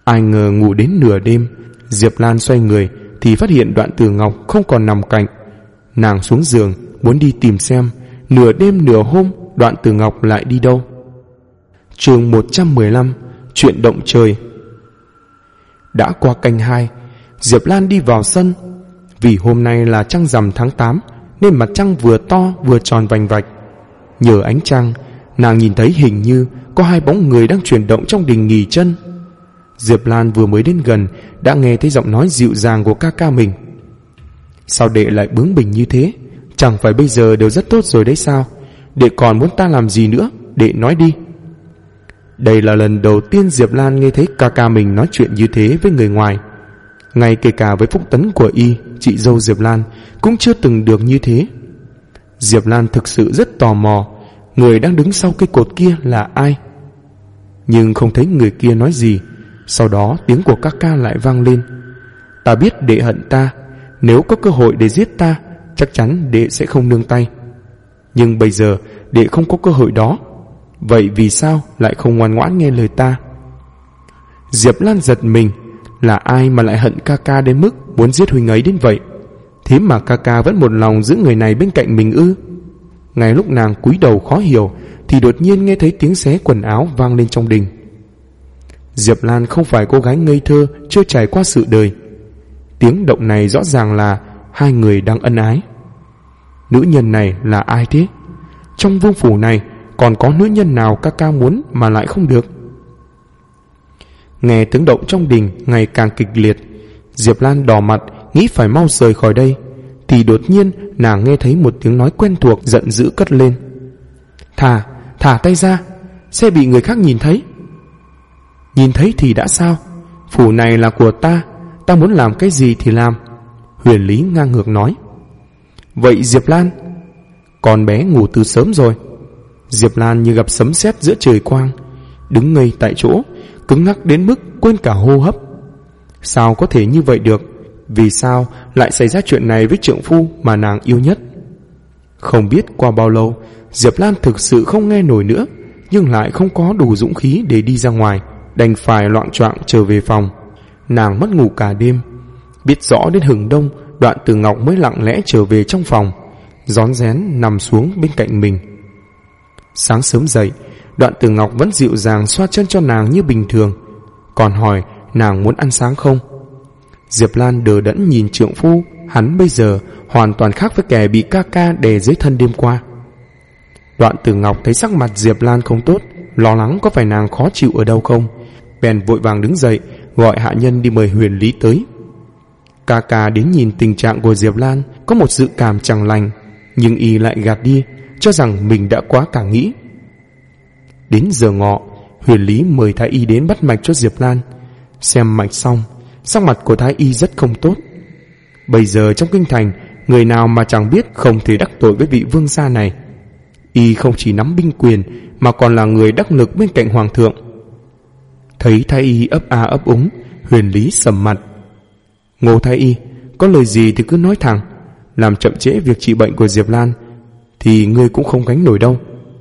Speaker 1: Ai ngờ ngủ đến nửa đêm, Diệp Lan xoay người thì phát hiện Đoạn Tử Ngọc không còn nằm cạnh. Nàng xuống giường muốn đi tìm xem nửa đêm nửa hôm Đoạn Tử Ngọc lại đi đâu. Chương 115, chuyện động trời. Đã qua canh 2, Diệp Lan đi vào sân. Vì hôm nay là trăng rằm tháng 8 nên mặt trăng vừa to vừa tròn vành vạch. Nhờ ánh trăng, nàng nhìn thấy hình như có hai bóng người đang chuyển động trong đình nghỉ chân. Diệp Lan vừa mới đến gần đã nghe thấy giọng nói dịu dàng của ca ca mình. Sao đệ lại bướng bỉnh như thế? Chẳng phải bây giờ đều rất tốt rồi đấy sao? Đệ còn muốn ta làm gì nữa? Đệ nói đi. Đây là lần đầu tiên Diệp Lan nghe thấy ca ca mình nói chuyện như thế với người ngoài. Ngay kể cả với phúc tấn của y, chị dâu Diệp Lan cũng chưa từng được như thế. Diệp Lan thực sự rất tò mò người đang đứng sau cây cột kia là ai. Nhưng không thấy người kia nói gì. Sau đó tiếng của ca ca lại vang lên. Ta biết đệ hận ta, nếu có cơ hội để giết ta chắc chắn đệ sẽ không nương tay. Nhưng bây giờ đệ không có cơ hội đó. Vậy vì sao lại không ngoan ngoãn nghe lời ta? Diệp Lan giật mình. Là ai mà lại hận ca ca đến mức muốn giết huynh ấy đến vậy? Thế mà ca ca vẫn một lòng giữ người này bên cạnh mình ư? Ngay lúc nàng cúi đầu khó hiểu thì đột nhiên nghe thấy tiếng xé quần áo vang lên trong đình. Diệp Lan không phải cô gái ngây thơ chưa trải qua sự đời. Tiếng động này rõ ràng là hai người đang ân ái. Nữ nhân này là ai thế? Trong vương phủ này còn có nữ nhân nào ca ca muốn mà lại không được? Nghe tiếng động trong đình ngày càng kịch liệt, Diệp Lan đỏ mặt nghĩ phải mau rời khỏi đây. Thì đột nhiên nàng nghe thấy một tiếng nói quen thuộc giận dữ cất lên. Thả tay ra, sẽ bị người khác nhìn thấy. Nhìn thấy thì đã sao? Phủ này là của ta, ta muốn làm cái gì thì làm. Huyền Lý ngang ngược nói. Vậy Diệp Lan? Con bé ngủ từ sớm rồi. Diệp Lan như gặp sấm sét giữa trời quang, đứng ngây tại chỗ, cứng ngắc đến mức quên cả hô hấp. Sao có thể như vậy được? Vì sao lại xảy ra chuyện này với trượng phu mà nàng yêu nhất? Không biết qua bao lâu, Diệp Lan thực sự không nghe nổi nữa, nhưng lại không có đủ dũng khí để đi ra ngoài, đành phải loạng choạng trở về phòng. Nàng mất ngủ cả đêm. Biết rõ đến hừng đông, Đoạn Tử Ngọc mới lặng lẽ trở về trong phòng, rón rén nằm xuống bên cạnh mình. Sáng sớm dậy, Đoạn Tử Ngọc vẫn dịu dàng xoa chân cho nàng như bình thường, còn hỏi nàng muốn ăn sáng không. Diệp Lan đờ đẫn nhìn trượng phu, hắn bây giờ hoàn toàn khác với kẻ bị ca ca đè dưới thân đêm qua. Đoạn Tử Ngọc thấy sắc mặt Diệp Lan không tốt, lo lắng có phải nàng khó chịu ở đâu không, bèn vội vàng đứng dậy gọi hạ nhân đi mời Huyền Lý tới. Ca ca đến nhìn tình trạng của Diệp Lan có một dự cảm chẳng lành, nhưng y lại gạt đi, cho rằng mình đã quá cả nghĩ. Đến giờ ngọ, Huyền Lý mời thái y đến bắt mạch cho Diệp Lan. Xem mạch xong, sắc mặt của thái y rất không tốt. Bây giờ trong kinh thành, người nào mà chẳng biết không thể đắc tội với vị vương gia này. Y không chỉ nắm binh quyền mà còn là người đắc lực bên cạnh hoàng thượng. Thấy thái y ấp a ấp úng, Huyền Lý sầm mặt. Ngô thái y, có lời gì thì cứ nói thẳng, làm chậm trễ việc trị bệnh của Diệp Lan thì ngươi cũng không gánh nổi đâu.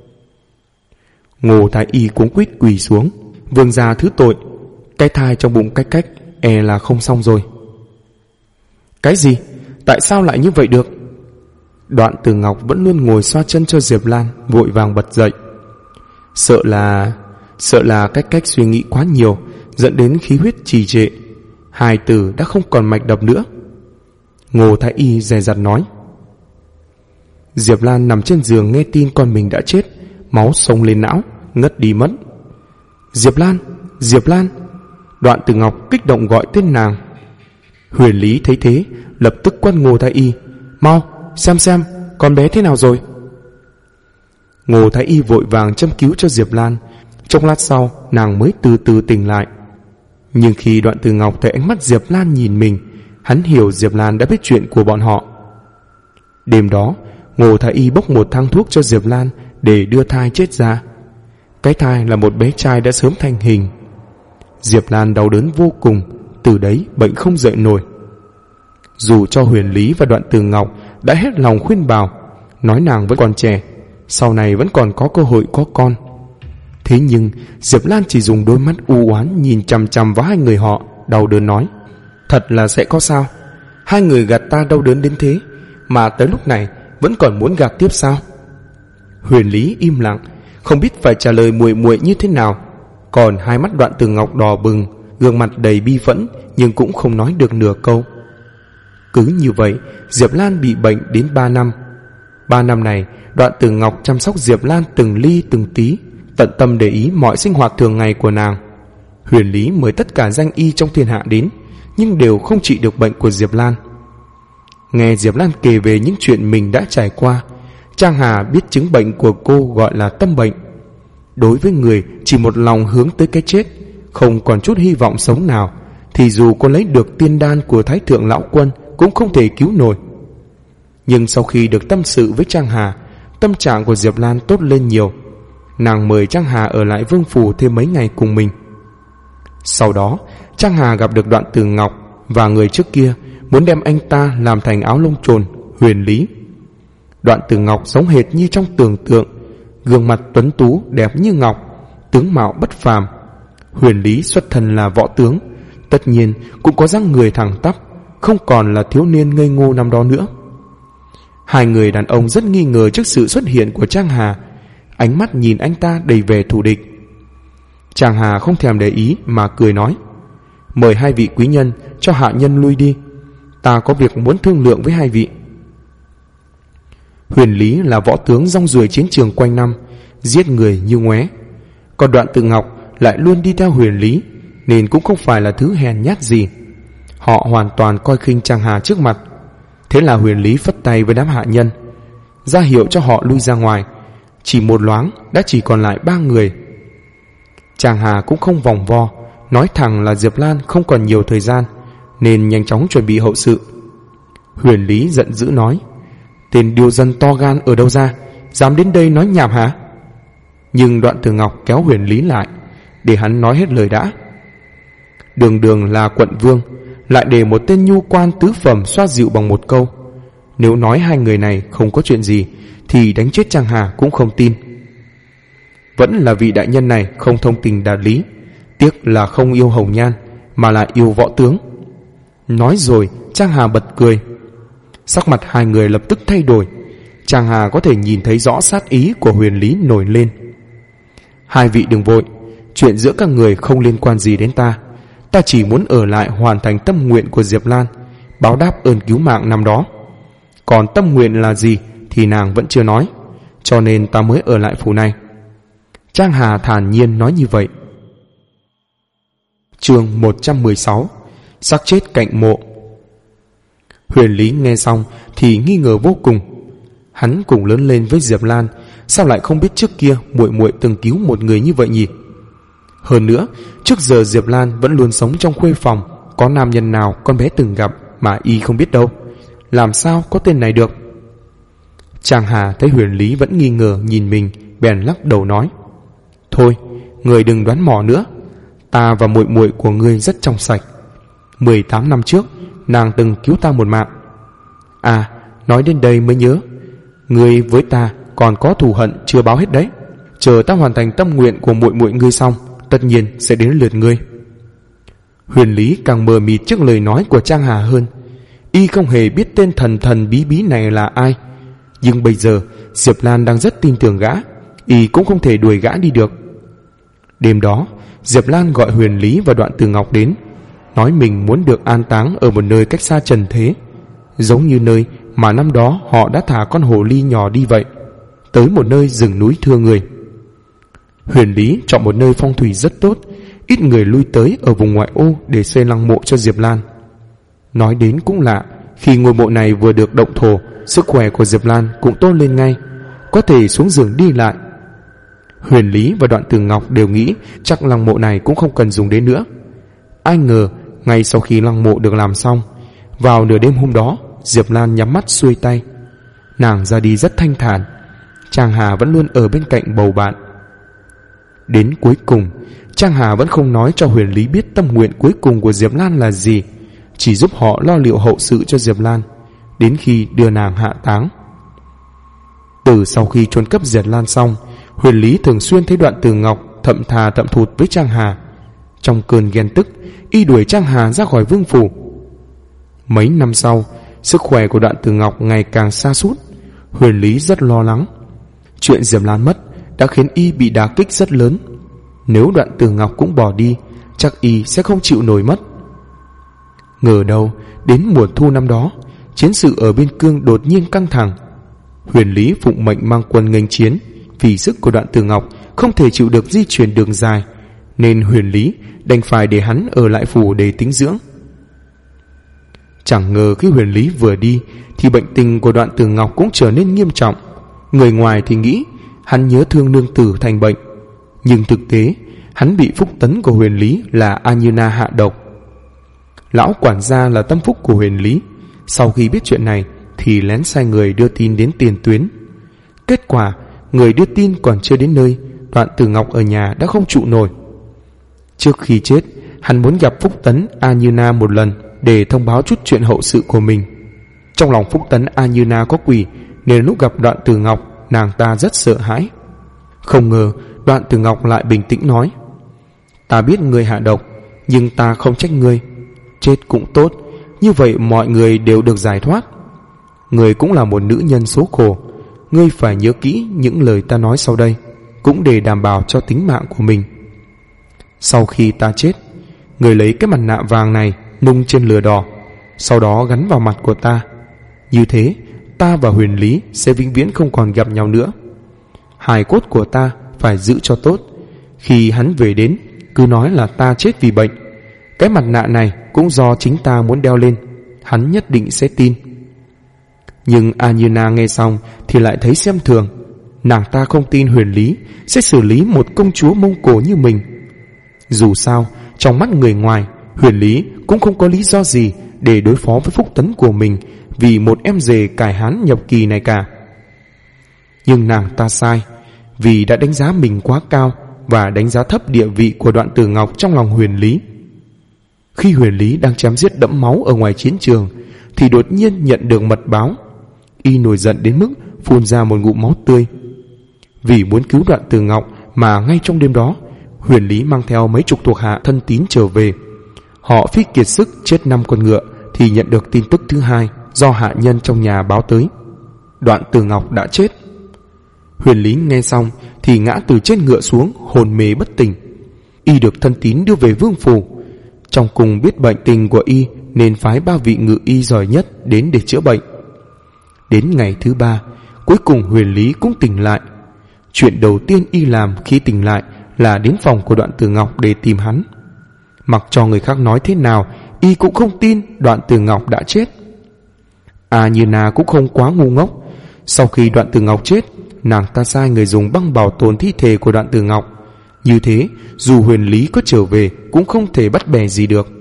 Speaker 1: Ngô thái y cuống quýt quỳ xuống. Vương gia thứ tội, cái thai trong bụng cách e là không xong rồi. Cái gì? Tại sao lại như vậy được? Đoạn Tử Ngọc vẫn luôn ngồi xoa chân cho Diệp Lan, vội vàng bật dậy. Sợ là cách suy nghĩ quá nhiều, dẫn đến khí huyết trì trệ, hài tử đã không còn mạch đập nữa. Ngô thái y dè dặt nói. Diệp Lan nằm trên giường nghe tin con mình đã chết, máu xông lên não, ngất đi mất. Diệp Lan, Diệp Lan! Đoạn Tử Ngọc kích động gọi tên nàng. Huyền Lý thấy thế, lập tức quát Ngô thái y. Mau, xem, con bé thế nào rồi? Ngô thái y vội vàng châm cứu cho Diệp Lan. Trong lát sau, nàng mới từ từ tỉnh lại. Nhưng khi Đoạn Tử Ngọc thấy ánh mắt Diệp Lan nhìn mình, hắn hiểu Diệp Lan đã biết chuyện của bọn họ. Đêm đó, Ngô thái y bốc một thang thuốc cho Diệp Lan để đưa thai chết ra. Cái thai là một bé trai đã sớm thành hình. Diệp Lan đau đớn vô cùng, từ đấy bệnh không dậy nổi. Dù cho Huyền Lý và Đoạn Tử Ngọc đã hết lòng khuyên bảo, nói nàng vẫn còn trẻ, sau này vẫn còn có cơ hội có con, Thế nhưng Diệp Lan chỉ dùng đôi mắt u oán nhìn chằm chằm vào hai người họ, đau đớn nói: thật là sẽ có sao? Hai người gạt ta đau đớn đến thế, mà tới lúc này vẫn còn muốn gạt tiếp sao? Huyền Lý im lặng, không biết phải trả lời muội muội như thế nào. Còn hai mắt Đoạn Tử Ngọc đỏ bừng, gương mặt đầy bi phẫn, nhưng cũng không nói được nửa câu. Cứ như vậy, Diệp Lan bị bệnh đến 3 năm. 3 năm này, Đoạn Tử Ngọc chăm sóc Diệp Lan từng ly từng tí, tận tâm để ý mọi sinh hoạt thường ngày của nàng. Huyền Lý mời tất cả danh y trong thiên hạ đến, nhưng đều không trị được bệnh của Diệp Lan. Nghe Diệp Lan kể về những chuyện mình đã trải qua, Trang Hà biết chứng bệnh của cô gọi là tâm bệnh. Đối với người chỉ một lòng hướng tới cái chết, không còn chút hy vọng sống nào, thì dù có lấy được tiên đan của Thái Thượng Lão Quân cũng không thể cứu nổi. Nhưng sau khi được tâm sự với Trang Hà, tâm trạng của Diệp Lan tốt lên nhiều. Nàng mời Trang Hà ở lại Vương Phủ thêm mấy ngày cùng mình. Sau đó Trang Hà gặp được Đoạn Tử Ngọc, và người trước kia muốn đem anh ta làm thành áo lông trồn, Huyền Lý. Đoạn Tử Ngọc giống hệt như trong tưởng tượng, gương mặt tuấn tú đẹp như ngọc, tướng mạo bất phàm. Huyền Lý xuất thân là võ tướng, tất nhiên cũng có dáng người thẳng tắp, không còn là thiếu niên ngây ngô năm đó nữa. Hai người đàn ông rất nghi ngờ trước sự xuất hiện của Trang Hà, ánh mắt nhìn anh ta đầy vẻ thù địch. Trang Hà không thèm để ý mà cười nói: mời hai vị quý nhân cho hạ nhân lui đi, ta có việc muốn thương lượng với hai vị. Huyền Lý là võ tướng rong ruổi chiến trường quanh năm, giết người như ngoé. Còn Đoạn Tử Ngọc lại luôn đi theo Huyền Lý, nên cũng không phải là thứ hèn nhát gì. Họ hoàn toàn coi khinh Trang Hà trước mặt. Thế là Huyền Lý phất tay với đám hạ nhân, ra hiệu cho họ lui ra ngoài. Chỉ một loáng đã chỉ còn lại 3 người. Trang Hà cũng không vòng vo, nói thẳng là Diệp Lan không còn nhiều thời gian, nên nhanh chóng chuẩn bị hậu sự. Huyền Lý giận dữ nói: tên điêu dân to gan ở đâu ra, dám đến đây nói nhảm hả? Nhưng Đoạn Tử Ngọc kéo Huyền Lý lại, để hắn nói hết lời đã. Đường đường là quận vương, lại để một tên nhu quan tứ phẩm xoa dịu bằng một câu. Nếu nói hai người này không có chuyện gì, thì đánh chết Trang Hà cũng không tin. Vẫn là vị đại nhân này không thông tình đạt lý, tiếc là không yêu hồng nhan, mà là yêu võ tướng. Nói rồi Trang Hà bật cười. Sắc mặt hai người lập tức thay đổi. Trang Hà có thể nhìn thấy rõ sát ý của Huyền Lý nổi lên. Hai vị đừng vội, chuyện giữa các người không liên quan gì đến ta. Ta chỉ muốn ở lại hoàn thành tâm nguyện của Diệp Lan, báo đáp ơn cứu mạng năm đó. Còn tâm nguyện là gì thì nàng vẫn chưa nói, cho nên ta mới ở lại phủ này. Trang Hà thản nhiên nói như vậy. Chương 116: Xác chết cạnh mộ. Huyền Lý nghe xong thì nghi ngờ vô cùng. Hắn cùng lớn lên với Diệp Lan, sao lại không biết trước kia muội muội từng cứu một người như vậy nhỉ? Hơn nữa, trước giờ Diệp Lan vẫn luôn sống trong khuê phòng, có nam nhân nào con bé từng gặp mà y không biết đâu. Làm sao có tên này được? Trang Hà thấy Huyền Lý vẫn nghi ngờ nhìn mình, bèn lắc đầu nói: thôi, người đừng đoán mò nữa. Ta và muội muội của ngươi rất trong sạch. 18 năm trước, nàng từng cứu ta một mạng. À, nói đến đây mới nhớ, ngươi với ta còn có thù hận chưa báo hết đấy. Chờ ta hoàn thành tâm nguyện của muội muội ngươi xong, tất nhiên sẽ đến lượt ngươi. Huyền Lý càng mờ mịt trước lời nói của Trang Hà hơn. Y không hề biết tên thần thần bí bí này là ai. Nhưng bây giờ Diệp Lan đang rất tin tưởng gã, y cũng không thể đuổi gã đi được. Đêm đó Diệp Lan gọi Huyền Lý và Đoạn Tử Ngọc đến, nói mình muốn được an táng ở một nơi cách xa trần thế, giống như nơi mà năm đó họ đã thả con hồ ly nhỏ đi vậy, tới một nơi rừng núi thưa người. Huyền Lý chọn một nơi phong thủy rất tốt, ít người lui tới ở vùng ngoại ô để xây lăng mộ cho Diệp Lan. Nói đến cũng lạ, khi ngôi mộ này vừa được động thổ, sức khỏe của Diệp Lan cũng tốt lên ngay, có thể xuống giường đi lại. Huyền Lý và Đoạn Tử Ngọc đều nghĩ chắc lăng mộ này cũng không cần dùng đến nữa. Ai ngờ ngay sau khi lăng mộ được làm xong, vào nửa đêm hôm đó, Diệp Lan nhắm mắt xuôi tay. Nàng ra đi rất thanh thản. Trang Hà vẫn luôn ở bên cạnh bầu bạn. Đến cuối cùng, Trang Hà vẫn không nói cho Huyền Lý biết tâm nguyện cuối cùng của Diệp Lan là gì, chỉ giúp họ lo liệu hậu sự cho Diệp Lan đến khi đưa nàng hạ táng. Từ sau khi chôn cất Diệp Lan xong, Huyền Lý thường xuyên thấy Đoạn Tử Ngọc thậm thà thậm thụt với Trang Hà. Trong cơn ghen tức, y đuổi Trang Hà ra khỏi vương phủ. Mấy năm sau, sức khỏe của Đoạn Tử Ngọc ngày càng sa sút. Huyền Lý rất lo lắng. Chuyện Diệp Lan mất đã khiến y bị đả kích rất lớn. Nếu Đoạn Tử Ngọc cũng bỏ đi, chắc y sẽ không chịu nổi mất. Ngờ đâu đến mùa thu năm đó, chiến sự ở biên cương đột nhiên căng thẳng. Huyền Lý phụng mệnh mang quân nghênh chiến. Vì sức của Đoạn Tử Ngọc không thể chịu được di chuyển đường dài, nên Huyền Lý đành phải để hắn ở lại phủ để tĩnh dưỡng. Chẳng ngờ khi Huyền Lý vừa đi thì bệnh tình của Đoạn Tử Ngọc cũng trở nên nghiêm trọng. Người ngoài thì nghĩ hắn nhớ thương nương tử thành bệnh, nhưng thực tế hắn bị phúc tấn của Huyền Lý là A Như Na hạ độc. Lão quản gia là tâm phúc của Huyền Lý, sau khi biết chuyện này thì lén sai người đưa tin đến tiền tuyến. Kết quả người đưa tin còn chưa đến nơi, Đoạn Tử Ngọc ở nhà đã không trụ nổi. Trước khi chết, hắn muốn gặp Phúc Tấn A Như Na một lần để thông báo chút chuyện hậu sự của mình. Trong lòng Phúc Tấn A Như Na có quỷ, nên lúc gặp Đoạn Tử Ngọc, nàng ta rất sợ hãi. Không ngờ Đoạn Tử Ngọc lại bình tĩnh nói: "Ta biết ngươi hạ độc, nhưng ta không trách ngươi. Chết cũng tốt, như vậy mọi người đều được giải thoát. Ngươi cũng là một nữ nhân số khổ, ngươi phải nhớ kỹ những lời ta nói sau đây, cũng để đảm bảo cho tính mạng của mình. Sau khi ta chết, ngươi lấy cái mặt nạ vàng này nung trên lửa đỏ, sau đó gắn vào mặt của ta. Như thế, ta và Huyền Lý sẽ vĩnh viễn không còn gặp nhau nữa. Hài cốt của ta phải giữ cho tốt. Khi hắn về đến, cứ nói là ta chết vì bệnh. Cái mặt nạ này cũng do chính ta muốn đeo lên, hắn nhất định sẽ tin." Nhưng A Như Na nghe xong thì lại thấy xem thường. Nàng ta không tin Huyền Lý sẽ xử lý một công chúa Mông Cổ như mình. Dù sao, trong mắt người ngoài, Huyền Lý cũng không có lý do gì để đối phó với Phúc Tấn của mình vì một em rể cải Hán nhập kỳ này cả. Nhưng nàng ta sai, vì đã đánh giá mình quá cao và đánh giá thấp địa vị của Đoạn Tử Ngọc trong lòng Huyền Lý. Khi Huyền Lý đang chém giết đẫm máu ở ngoài chiến trường thì đột nhiên nhận được mật báo. Y nổi giận đến mức phun ra một ngụm máu tươi. Vì muốn cứu Đoạn Tử Ngọc mà ngay trong đêm đó, Huyền Lý mang theo mấy chục thuộc hạ thân tín trở về. Họ phi kiệt sức chết 5 con ngựa thì nhận được tin tức thứ hai do hạ nhân trong nhà báo tới: Đoạn Tử Ngọc đã chết. Huyền Lý nghe xong thì ngã từ trên ngựa xuống, hồn mê bất tỉnh. Y được thân tín đưa về vương phủ. Trong cùng biết bệnh tình của y nên phái 3 vị ngự y giỏi nhất đến để chữa bệnh. Đến ngày thứ 3, cuối cùng Huyền Lý cũng tỉnh lại. Chuyện đầu tiên y làm khi tỉnh lại là đến phòng của Đoạn Tử Ngọc để tìm hắn. Mặc cho người khác nói thế nào, y cũng không tin Đoạn Tử Ngọc đã chết. A Như Na cũng không quá ngu ngốc. Sau khi Đoạn Tử Ngọc chết, nàng ta sai người dùng băng bảo tồn thi thể của Đoạn Tử Ngọc. Như thế, dù Huyền Lý có trở về cũng không thể bắt bẻ gì được.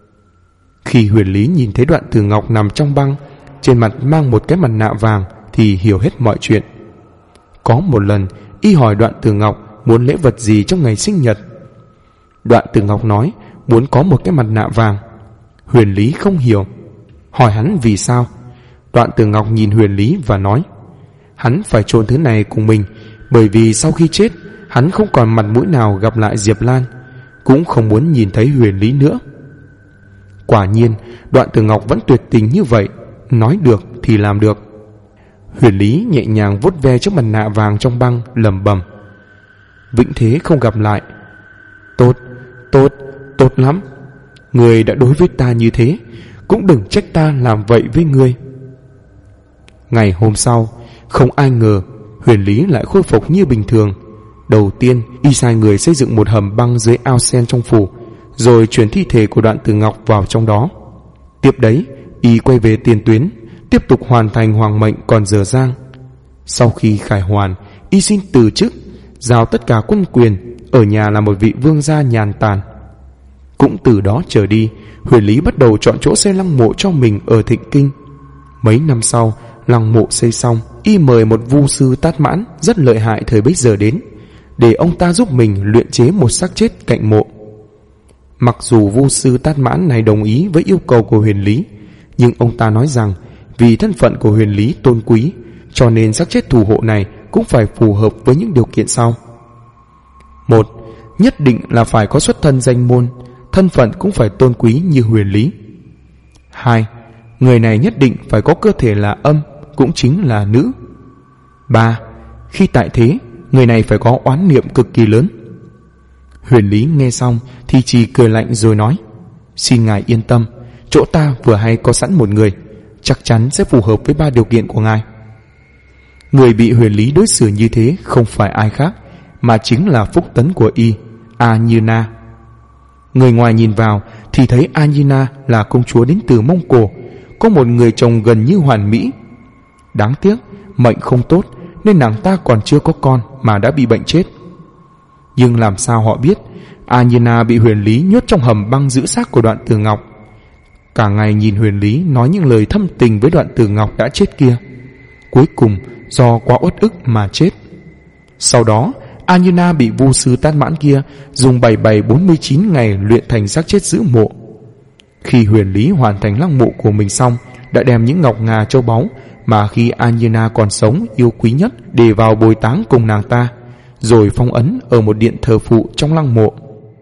Speaker 1: Khi Huyền Lý nhìn thấy Đoạn Tử Ngọc nằm trong băng, trên mặt mang một cái mặt nạ vàng, thì hiểu hết mọi chuyện. Có một lần, y hỏi Đoạn Tử Ngọc muốn lễ vật gì trong ngày sinh nhật. Đoạn Tử Ngọc nói muốn có một cái mặt nạ vàng. Huyền Lý không hiểu, hỏi hắn vì sao. Đoạn Tử Ngọc nhìn Huyền Lý và nói hắn phải chôn thứ này cùng mình, bởi vì sau khi chết hắn không còn mặt mũi nào gặp lại Diệp Lan, cũng không muốn nhìn thấy Huyền Lý nữa. Quả nhiên Đoạn Tử Ngọc vẫn tuyệt tình như vậy, nói được thì làm được. Huyền Lý nhẹ nhàng vuốt ve chiếc mặt nạ vàng trong băng, lẩm bẩm: vĩnh thế không gặp lại. Tốt, tốt, tốt lắm. Người đã đối với ta như thế, cũng đừng trách ta làm vậy với ngươi. Ngày hôm sau, không ai ngờ Huyền Lý lại khôi phục như bình thường. Đầu tiên, y sai người xây dựng một hầm băng dưới ao sen trong phủ, rồi chuyển thi thể của Đoạn Tử Ngọc vào trong đó. Tiếp đấy, y quay về tiền tuyến, tiếp tục hoàn thành hoàng mệnh còn dở dang. Sau khi khải hoàn, y xin từ chức, giao tất cả quân quyền, ở nhà là một vị vương gia nhàn tản. Cũng từ đó trở đi, Huyền Lý bắt đầu chọn chỗ xây lăng mộ cho mình ở Thịnh Kinh. Mấy năm sau, lăng mộ xây xong, y mời một vu sư Tát Mãn rất lợi hại thời bấy giờ đến, để ông ta giúp mình luyện chế một xác chết cạnh mộ. Mặc dù vu sư Tát Mãn này đồng ý với yêu cầu của Huyền Lý, nhưng ông ta nói rằng vì thân phận của Huyền Lý tôn quý, cho nên xác chết thủ hộ này cũng phải phù hợp với những điều kiện sau. 1. nhất định là phải có xuất thân danh môn, thân phận cũng phải tôn quý như Huyền Lý. 2. Người này nhất định phải có cơ thể là âm, cũng chính là nữ. 3. Khi tại thế, người này phải có oán niệm cực kỳ lớn. Huyền Lý nghe xong thì chỉ cười lạnh rồi nói: Xin ngài yên tâm, chỗ ta vừa hay có sẵn một người, chắc chắn sẽ phù hợp với 3 điều kiện của ngài. Người bị Huyền Lý đối xử như thế không phải ai khác, mà chính là phúc tấn của y, A Như Na. Người ngoài nhìn vào thì thấy A Như Na là công chúa đến từ Mông Cổ, có một người chồng gần như hoàn mỹ. Đáng tiếc mệnh không tốt nên nàng ta còn chưa có con mà đã bị bệnh chết. Nhưng làm sao họ biết A Như Na bị Huyền Lý nhốt trong hầm băng giữ xác của Đoạn Tử Ngọc, cả ngày nhìn Huyền Lý nói những lời thâm tình với Đoạn Tử Ngọc đã chết kia, cuối cùng do quá uất ức mà chết. Sau đó A Như Na bị vu sư Tát Mãn kia dùng 4749 ngày luyện thành xác chết giữ mộ. Khi Huyền Lý hoàn thành lăng mộ của mình xong, đã đem những ngọc ngà châu báu mà khi A Như Na còn sống yêu quý nhất để vào bồi táng cùng nàng ta, rồi phong ấn ở một điện thờ phụ trong lăng mộ.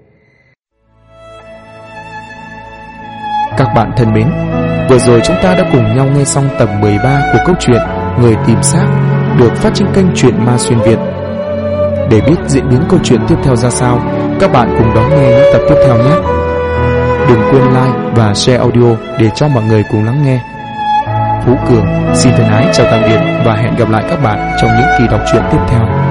Speaker 1: Các bạn thân mến, vừa rồi chúng ta đã cùng nhau nghe xong tập 13 của câu chuyện Người tìm xác được phát trên kênh Truyện Ma Xuyên Việt. Để biết diễn biến câu chuyện tiếp theo ra sao, các bạn cùng đón nghe những tập tiếp theo nhé. Đừng quên like và share audio để cho mọi người cùng lắng nghe. Phú Cường xin thân ái chào tạm biệt và hẹn gặp lại các bạn trong những kỳ đọc truyện tiếp theo.